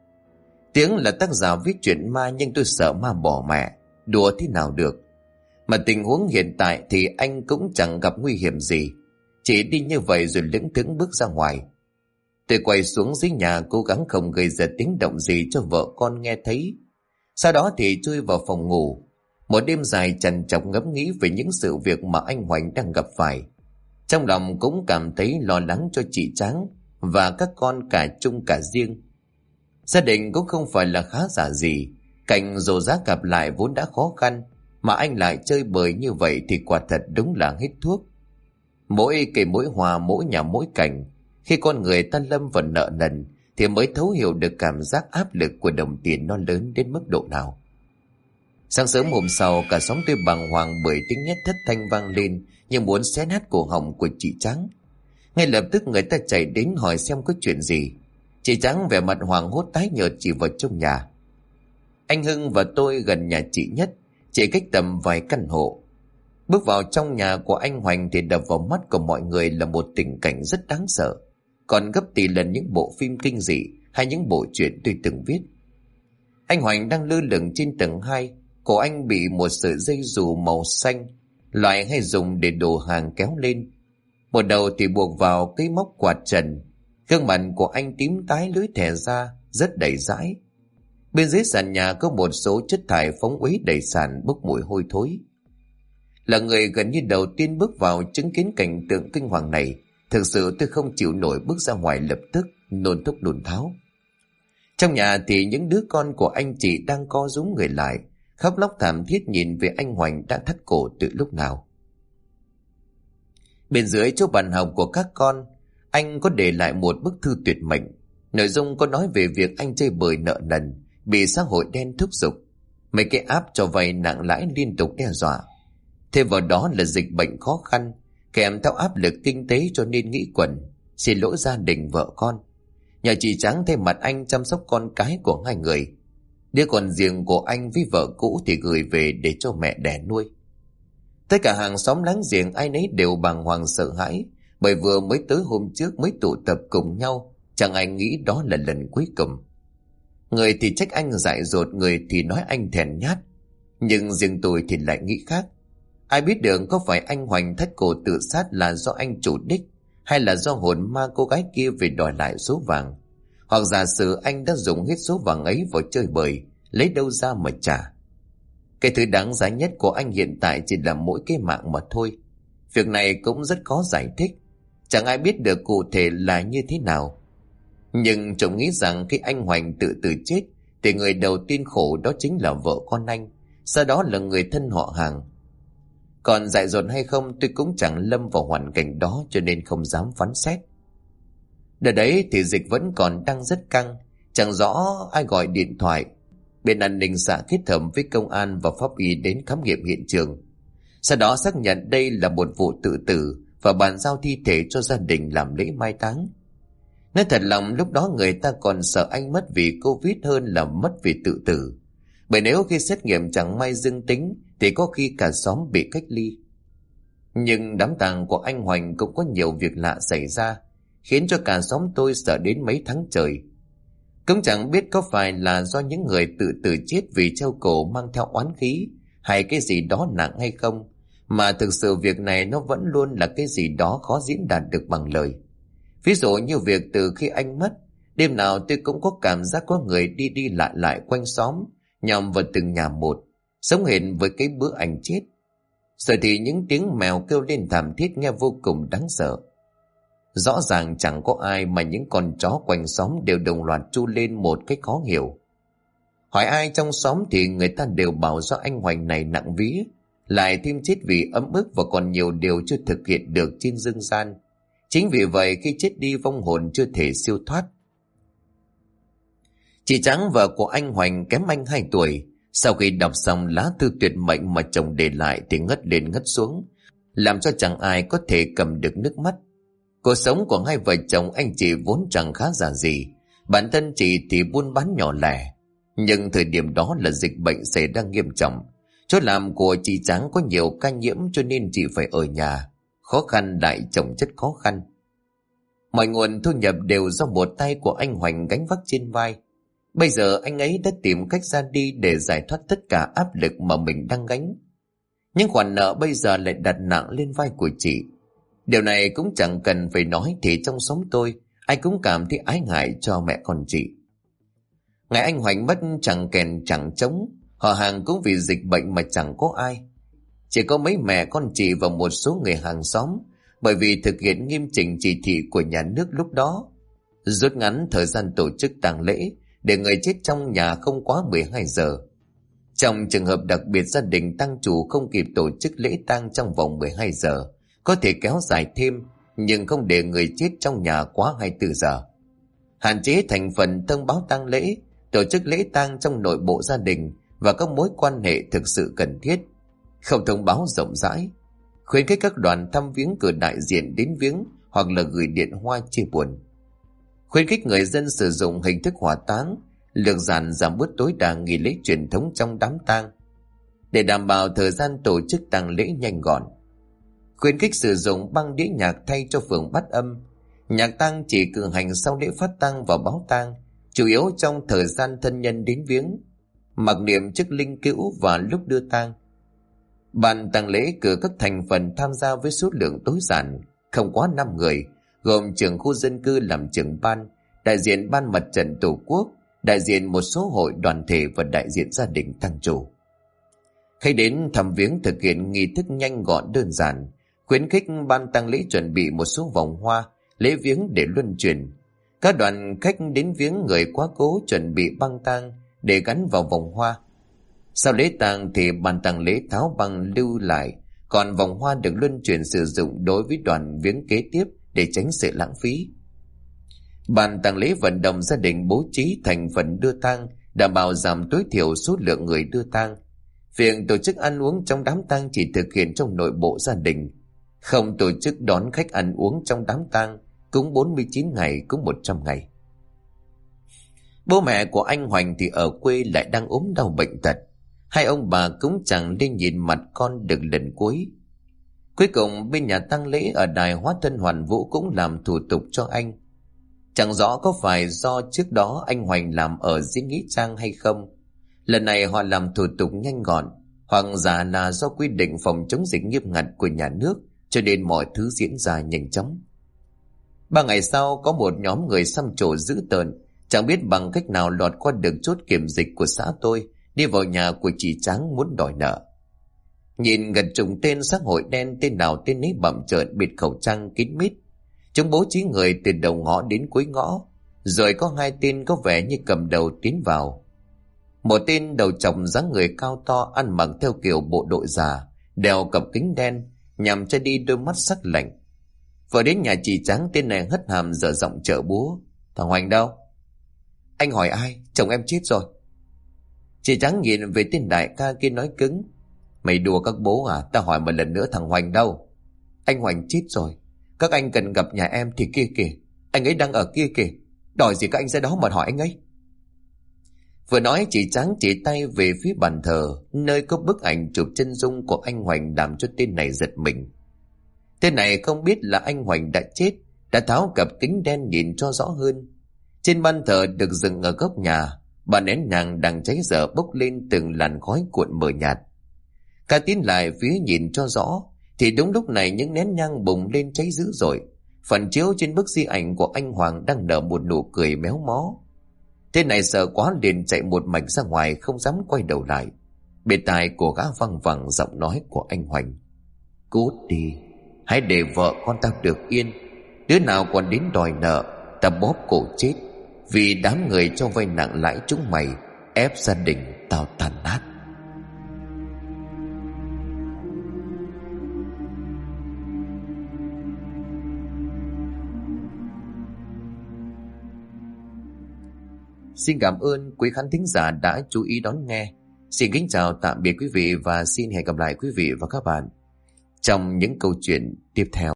Speaker 1: Tiếng là tác giả viết chuyện ma, nhưng tôi sợ ma bỏ mẹ, đùa thế nào được. Mà tình huống hiện tại thì anh cũng chẳng gặp nguy hiểm gì, chỉ đi như vậy rồi lững thững bước ra ngoài. Tôi quay xuống dưới nhà cố gắng không gây ra tiếng động gì cho vợ con nghe thấy. Sau đó thì chui vào phòng ngủ. Một đêm dài trằn trọc ngẫm nghĩ về những sự việc mà anh Hoành đang gặp phải. Trong lòng cũng cảm thấy lo lắng cho chị Tráng và các con, cả chung cả riêng. Gia đình cũng không phải là khá giả gì, cảnh dồ giá gặp lại vốn đã khó khăn, mà anh lại chơi bời như vậy thì quả thật đúng là hết thuốc. Mỗi cây mỗi hoa, mỗi nhà mỗi cảnh, khi con người ta lâm vào nợ nần thì mới thấu hiểu được cảm giác áp lực của đồng tiền nó lớn đến mức độ nào. Sáng sớm hôm sau, cả xóm tôi bàng hoàng bởi tiếng hét thất thanh vang lên như muốn xé nát cổ họng của chị Tráng. Ngay lập tức người ta chạy đến hỏi xem có chuyện gì. Chị Tráng vẻ mặt hoảng hốt tái nhợt chỉ vào trong nhà. Anh Hưng và tôi gần nhà chị nhất, chỉ cách tầm vài căn hộ. Bước vào trong nhà của anh Hoành thì đập vào mắt của mọi người là một tình cảnh rất đáng sợ, còn gấp tỷ lần những bộ phim kinh dị hay những bộ truyện tôi từng viết. Anh Hoành đang lơ lửng trên tầng 2, cổ anh bị một sợi dây dù màu xanh, loại hay dùng để đổ hàng kéo lên. Một đầu thì buộc vào cái móc quạt trần. Gương mặt của anh tím tái, lưỡi thẻ ra, rất đầy dãi. Bên dưới sàn nhà có một số chất thải phóng uế đầy sàn, bốc mùi hôi thối. Là người gần như đầu tiên bước vào chứng kiến cảnh tượng kinh hoàng này, thực sự tôi không chịu nổi, bước ra ngoài lập tức nôn thốc nôn tháo. Trong nhà thì những đứa con của anh chị đang co rúm người lại, khóc lóc thảm thiết nhìn về anh Hoành đã thắt cổ từ lúc nào. Bên dưới chỗ bàn học của các con, anh có để lại một bức thư tuyệt mệnh. Nội dung có nói về việc anh chơi bời nợ nần, bị xã hội đen thúc giục, mấy cái app cho vay nặng lãi liên tục đe dọa. Thêm vào đó là dịch bệnh khó khăn, kèm theo áp lực kinh tế cho nên nghĩ quẩn, xin lỗi gia đình vợ con. Nhờ chị Tráng thay mặt anh chăm sóc con cái của hai người. Đứa con riêng của anh với vợ cũ thì gửi về để cho mẹ đẻ nuôi. Tất cả hàng xóm láng giềng ai nấy đều bàng hoàng sợ hãi, bởi vừa mới tới hôm trước mới tụ tập cùng nhau, chẳng ai nghĩ đó là lần cuối cùng. Người thì trách anh dại dột, người thì nói anh thèn nhát. Nhưng riêng tôi thì lại nghĩ khác. Ai biết được có phải anh Hoành thắt cổ tự sát là do anh chủ đích, hay là do hồn ma cô gái kia về đòi lại số vàng, hoặc giả sử anh đã dùng hết số vàng ấy vào chơi bời, lấy đâu ra mà trả. Cái thứ đáng giá nhất của anh hiện tại chỉ là mỗi cái mạng mà thôi. Việc này cũng rất khó giải thích, chẳng ai biết được cụ thể là như thế nào. Nhưng trông nghĩ rằng khi anh Hoành tự tử chết thì người đầu tiên khổ đó chính là vợ con anh, sau đó là người thân họ hàng. Còn dại dột hay không tôi cũng chẳng lâm vào hoàn cảnh đó, cho nên không dám phán xét. Đợt đấy thì dịch vẫn còn đang rất căng, chẳng rõ ai gọi điện thoại. Bên an ninh xã kết hợp với công an và pháp y đến khám nghiệm hiện trường, sau đó xác nhận đây là một vụ tự tử và bàn giao thi thể cho gia đình làm lễ mai táng. Nói thật lòng lúc đó người ta còn sợ anh mất vì Covid hơn là mất vì tự tử, bởi nếu khi xét nghiệm chẳng may dương tính thì có khi cả xóm bị cách ly. Nhưng đám tang của anh Hoành cũng có nhiều việc lạ xảy ra, khiến cho cả xóm tôi sợ đến mấy tháng trời. Cũng chẳng biết có phải là do những người tự tử chết vì treo cổ mang theo oán khí hay cái gì đó nặng hay không, mà thực sự việc này nó vẫn luôn là cái gì đó khó diễn đạt được bằng lời. Ví dụ như việc từ khi anh mất, đêm nào tôi cũng có cảm giác có người đi đi lại lại quanh xóm, nhòm vào từng nhà một, sống hệt với cái bữa anh chết. Rồi thì những tiếng mèo kêu lên thảm thiết nghe vô cùng đáng sợ. Rõ ràng chẳng có ai mà những con chó quanh xóm đều đồng loạt tru lên một cách khó hiểu. Hỏi ai trong xóm thì người ta đều bảo do anh Hoành này nặng vía, lại thêm chết vì ấm ức và còn nhiều điều chưa thực hiện được trên dương gian. Chính vì vậy khi chết đi vong hồn chưa thể siêu thoát. Chị Trắng, vợ của anh Hoành, kém anh 2 tuổi, sau khi đọc xong lá thư tuyệt mệnh mà chồng để lại thì ngất lên ngất xuống, làm cho chẳng ai có thể cầm được nước mắt. Cuộc sống của hai vợ chồng anh chị vốn chẳng khá giả gì, bản thân chị thì buôn bán nhỏ lẻ. Nhưng thời điểm đó là dịch bệnh xảy ra nghiêm trọng, chỗ làm của chị Trắng có nhiều ca nhiễm cho nên chị phải ở nhà, khó khăn lại chồng chất khó khăn. Mọi nguồn thu nhập đều do một tay của anh Hoành gánh vác trên vai. Bây giờ anh ấy đã tìm cách ra đi để giải thoát tất cả áp lực mà mình đang gánh. Nhưng khoản nợ bây giờ lại đặt nặng lên vai của chị. Điều này cũng chẳng cần phải nói thì trong xóm tôi, ai cũng cảm thấy ái ngại cho mẹ con chị. Ngày anh Hoành mất chẳng kèn chẳng trống, họ hàng cũng vì dịch bệnh mà chẳng có ai. Chỉ có mấy mẹ con chị và một số người hàng xóm, bởi vì thực hiện nghiêm chỉnh chỉ thị của nhà nước lúc đó, rút ngắn thời gian tổ chức tang lễ để người chết trong nhà không quá 12 giờ. Trong trường hợp đặc biệt gia đình tang chủ không kịp tổ chức lễ tang trong vòng 12 giờ, có thể kéo dài thêm, nhưng không để người chết trong nhà quá 24 giờ. Hạn chế thành phần thông báo tang lễ, tổ chức lễ tang trong nội bộ gia đình và các mối quan hệ thực sự cần thiết, không thông báo rộng rãi. Khuyến khích các đoàn thăm viếng cử đại diện đến viếng hoặc là gửi điện hoa chia buồn. Khuyến khích người dân sử dụng hình thức hỏa táng, lược giản giảm bớt tối đa nghi lễ truyền thống trong đám tang, để đảm bảo thời gian tổ chức tang lễ nhanh gọn. Khuyến khích sử dụng băng đĩa nhạc thay cho phường bắt âm. Nhạc tang chỉ cử hành sau lễ phát tang và báo tang, chủ yếu trong thời gian thân nhân đến viếng, mặc niệm chức linh cữu và lúc đưa tang. Ban tang lễ cử các thành phần tham gia với số lượng tối giản, không quá 5 người, gồm trưởng khu dân cư làm trưởng ban, đại diện ban mặt trận tổ quốc, đại diện một số hội đoàn thể và đại diện gia đình tang chủ. Khi đến thăm viếng thực hiện nghi thức nhanh gọn đơn giản, khuyến khích ban tang lễ chuẩn bị một số vòng hoa, lễ viếng để luân chuyển. Các đoàn khách đến viếng người quá cố chuẩn bị băng tang để gắn vào vòng hoa. Sau lễ tang thì ban tang lễ tháo băng lưu lại, còn vòng hoa được luân chuyển sử dụng đối với đoàn viếng kế tiếp để tránh sự lãng phí. Ban tang lễ vận động gia đình bố trí thành phần đưa tang, đảm bảo giảm tối thiểu số lượng người đưa tang. Việc tổ chức ăn uống trong đám tang chỉ thực hiện trong nội bộ gia đình, không tổ chức đón khách ăn uống trong đám tang, cúng 49 ngày, cúng 100 ngày. Bố mẹ của anh Hoành thì ở quê lại đang ốm đau bệnh tật, hai ông bà cũng chẳng lên nhìn mặt con được lần cuối. Cuối cùng bên nhà tang lễ ở đài hóa thân Hoàn Vũ cũng làm thủ tục cho anh. Chẳng rõ có phải do trước đó anh Hoành làm ở diễn nghĩa trang hay không, lần này họ làm thủ tục nhanh gọn, hoặc giả là do quy định phòng chống dịch nghiêm ngặt của nhà nước cho nên mọi thứ diễn ra nhanh chóng. 3 ngày sau, có một nhóm người xăm trổ dữ tợn, chẳng biết bằng cách nào lọt qua được chốt kiểm dịch của xã tôi, đi vào nhà của chị Tráng muốn đòi nợ. Nhìn gần trùng tên xã hội đen, tên nào tên ấy bặm trợn, bịt khẩu trang kín mít. Chúng bố trí người từ đầu ngõ đến cuối ngõ, rồi có 2 tên có vẻ như cầm đầu tiến vào. Một tên đầu trọc dáng người cao to, ăn mặc theo kiểu bộ đội già, đeo cặp kính đen, nhằm che đi đôi mắt sắc lạnh. Vừa đến nhà chị Tráng, tên này hất hàm dở giọng chợ búa: "Thằng Hoành đâu?" "Anh hỏi ai? Chồng em chết rồi." Chị Tráng nhìn về tên đại ca kia nói cứng: "Mày đùa các bố à? Ta hỏi một lần nữa, thằng Hoành đâu?" "Anh Hoành chết rồi. Các anh cần gặp nhà em thì kia kìa. Anh ấy đang ở kia kìa. Đòi gì các anh ra đó mà hỏi anh ấy." Vừa nói chị Tráng chỉ tay về phía bàn thờ, nơi có bức ảnh chụp chân dung của anh Hoành, làm cho tên này giật mình. Tên này không biết là anh Hoành đã chết, đã tháo cặp kính đen nhìn cho rõ hơn. Trên ban thờ được dựng ở góc nhà, bà nén nhang đang cháy dở bốc lên từng làn khói cuộn mờ nhạt. Cả tiến lại phía nhìn cho rõ, thì đúng lúc này những nén nhang bùng lên cháy dữ dội. Phản chiếu trên bức di ảnh của anh Hoàng đang nở một nụ cười méo mó. Thế này sợ quá liền chạy một mạch ra ngoài, không dám quay đầu lại. Bên tai của gã văng vẳng giọng nói của anh Hoành: "Cút đi, hãy để vợ con tao được yên. Đứa nào còn đến đòi nợ, ta bóp cổ chết. Vì đám người cho vay nặng lãi chúng mày, ép gia đình tao tàn nát." Xin cảm ơn quý khán thính giả đã chú ý đón nghe. Xin kính chào tạm biệt quý vị và xin hẹn gặp lại quý vị và các bạn trong những câu chuyện tiếp theo.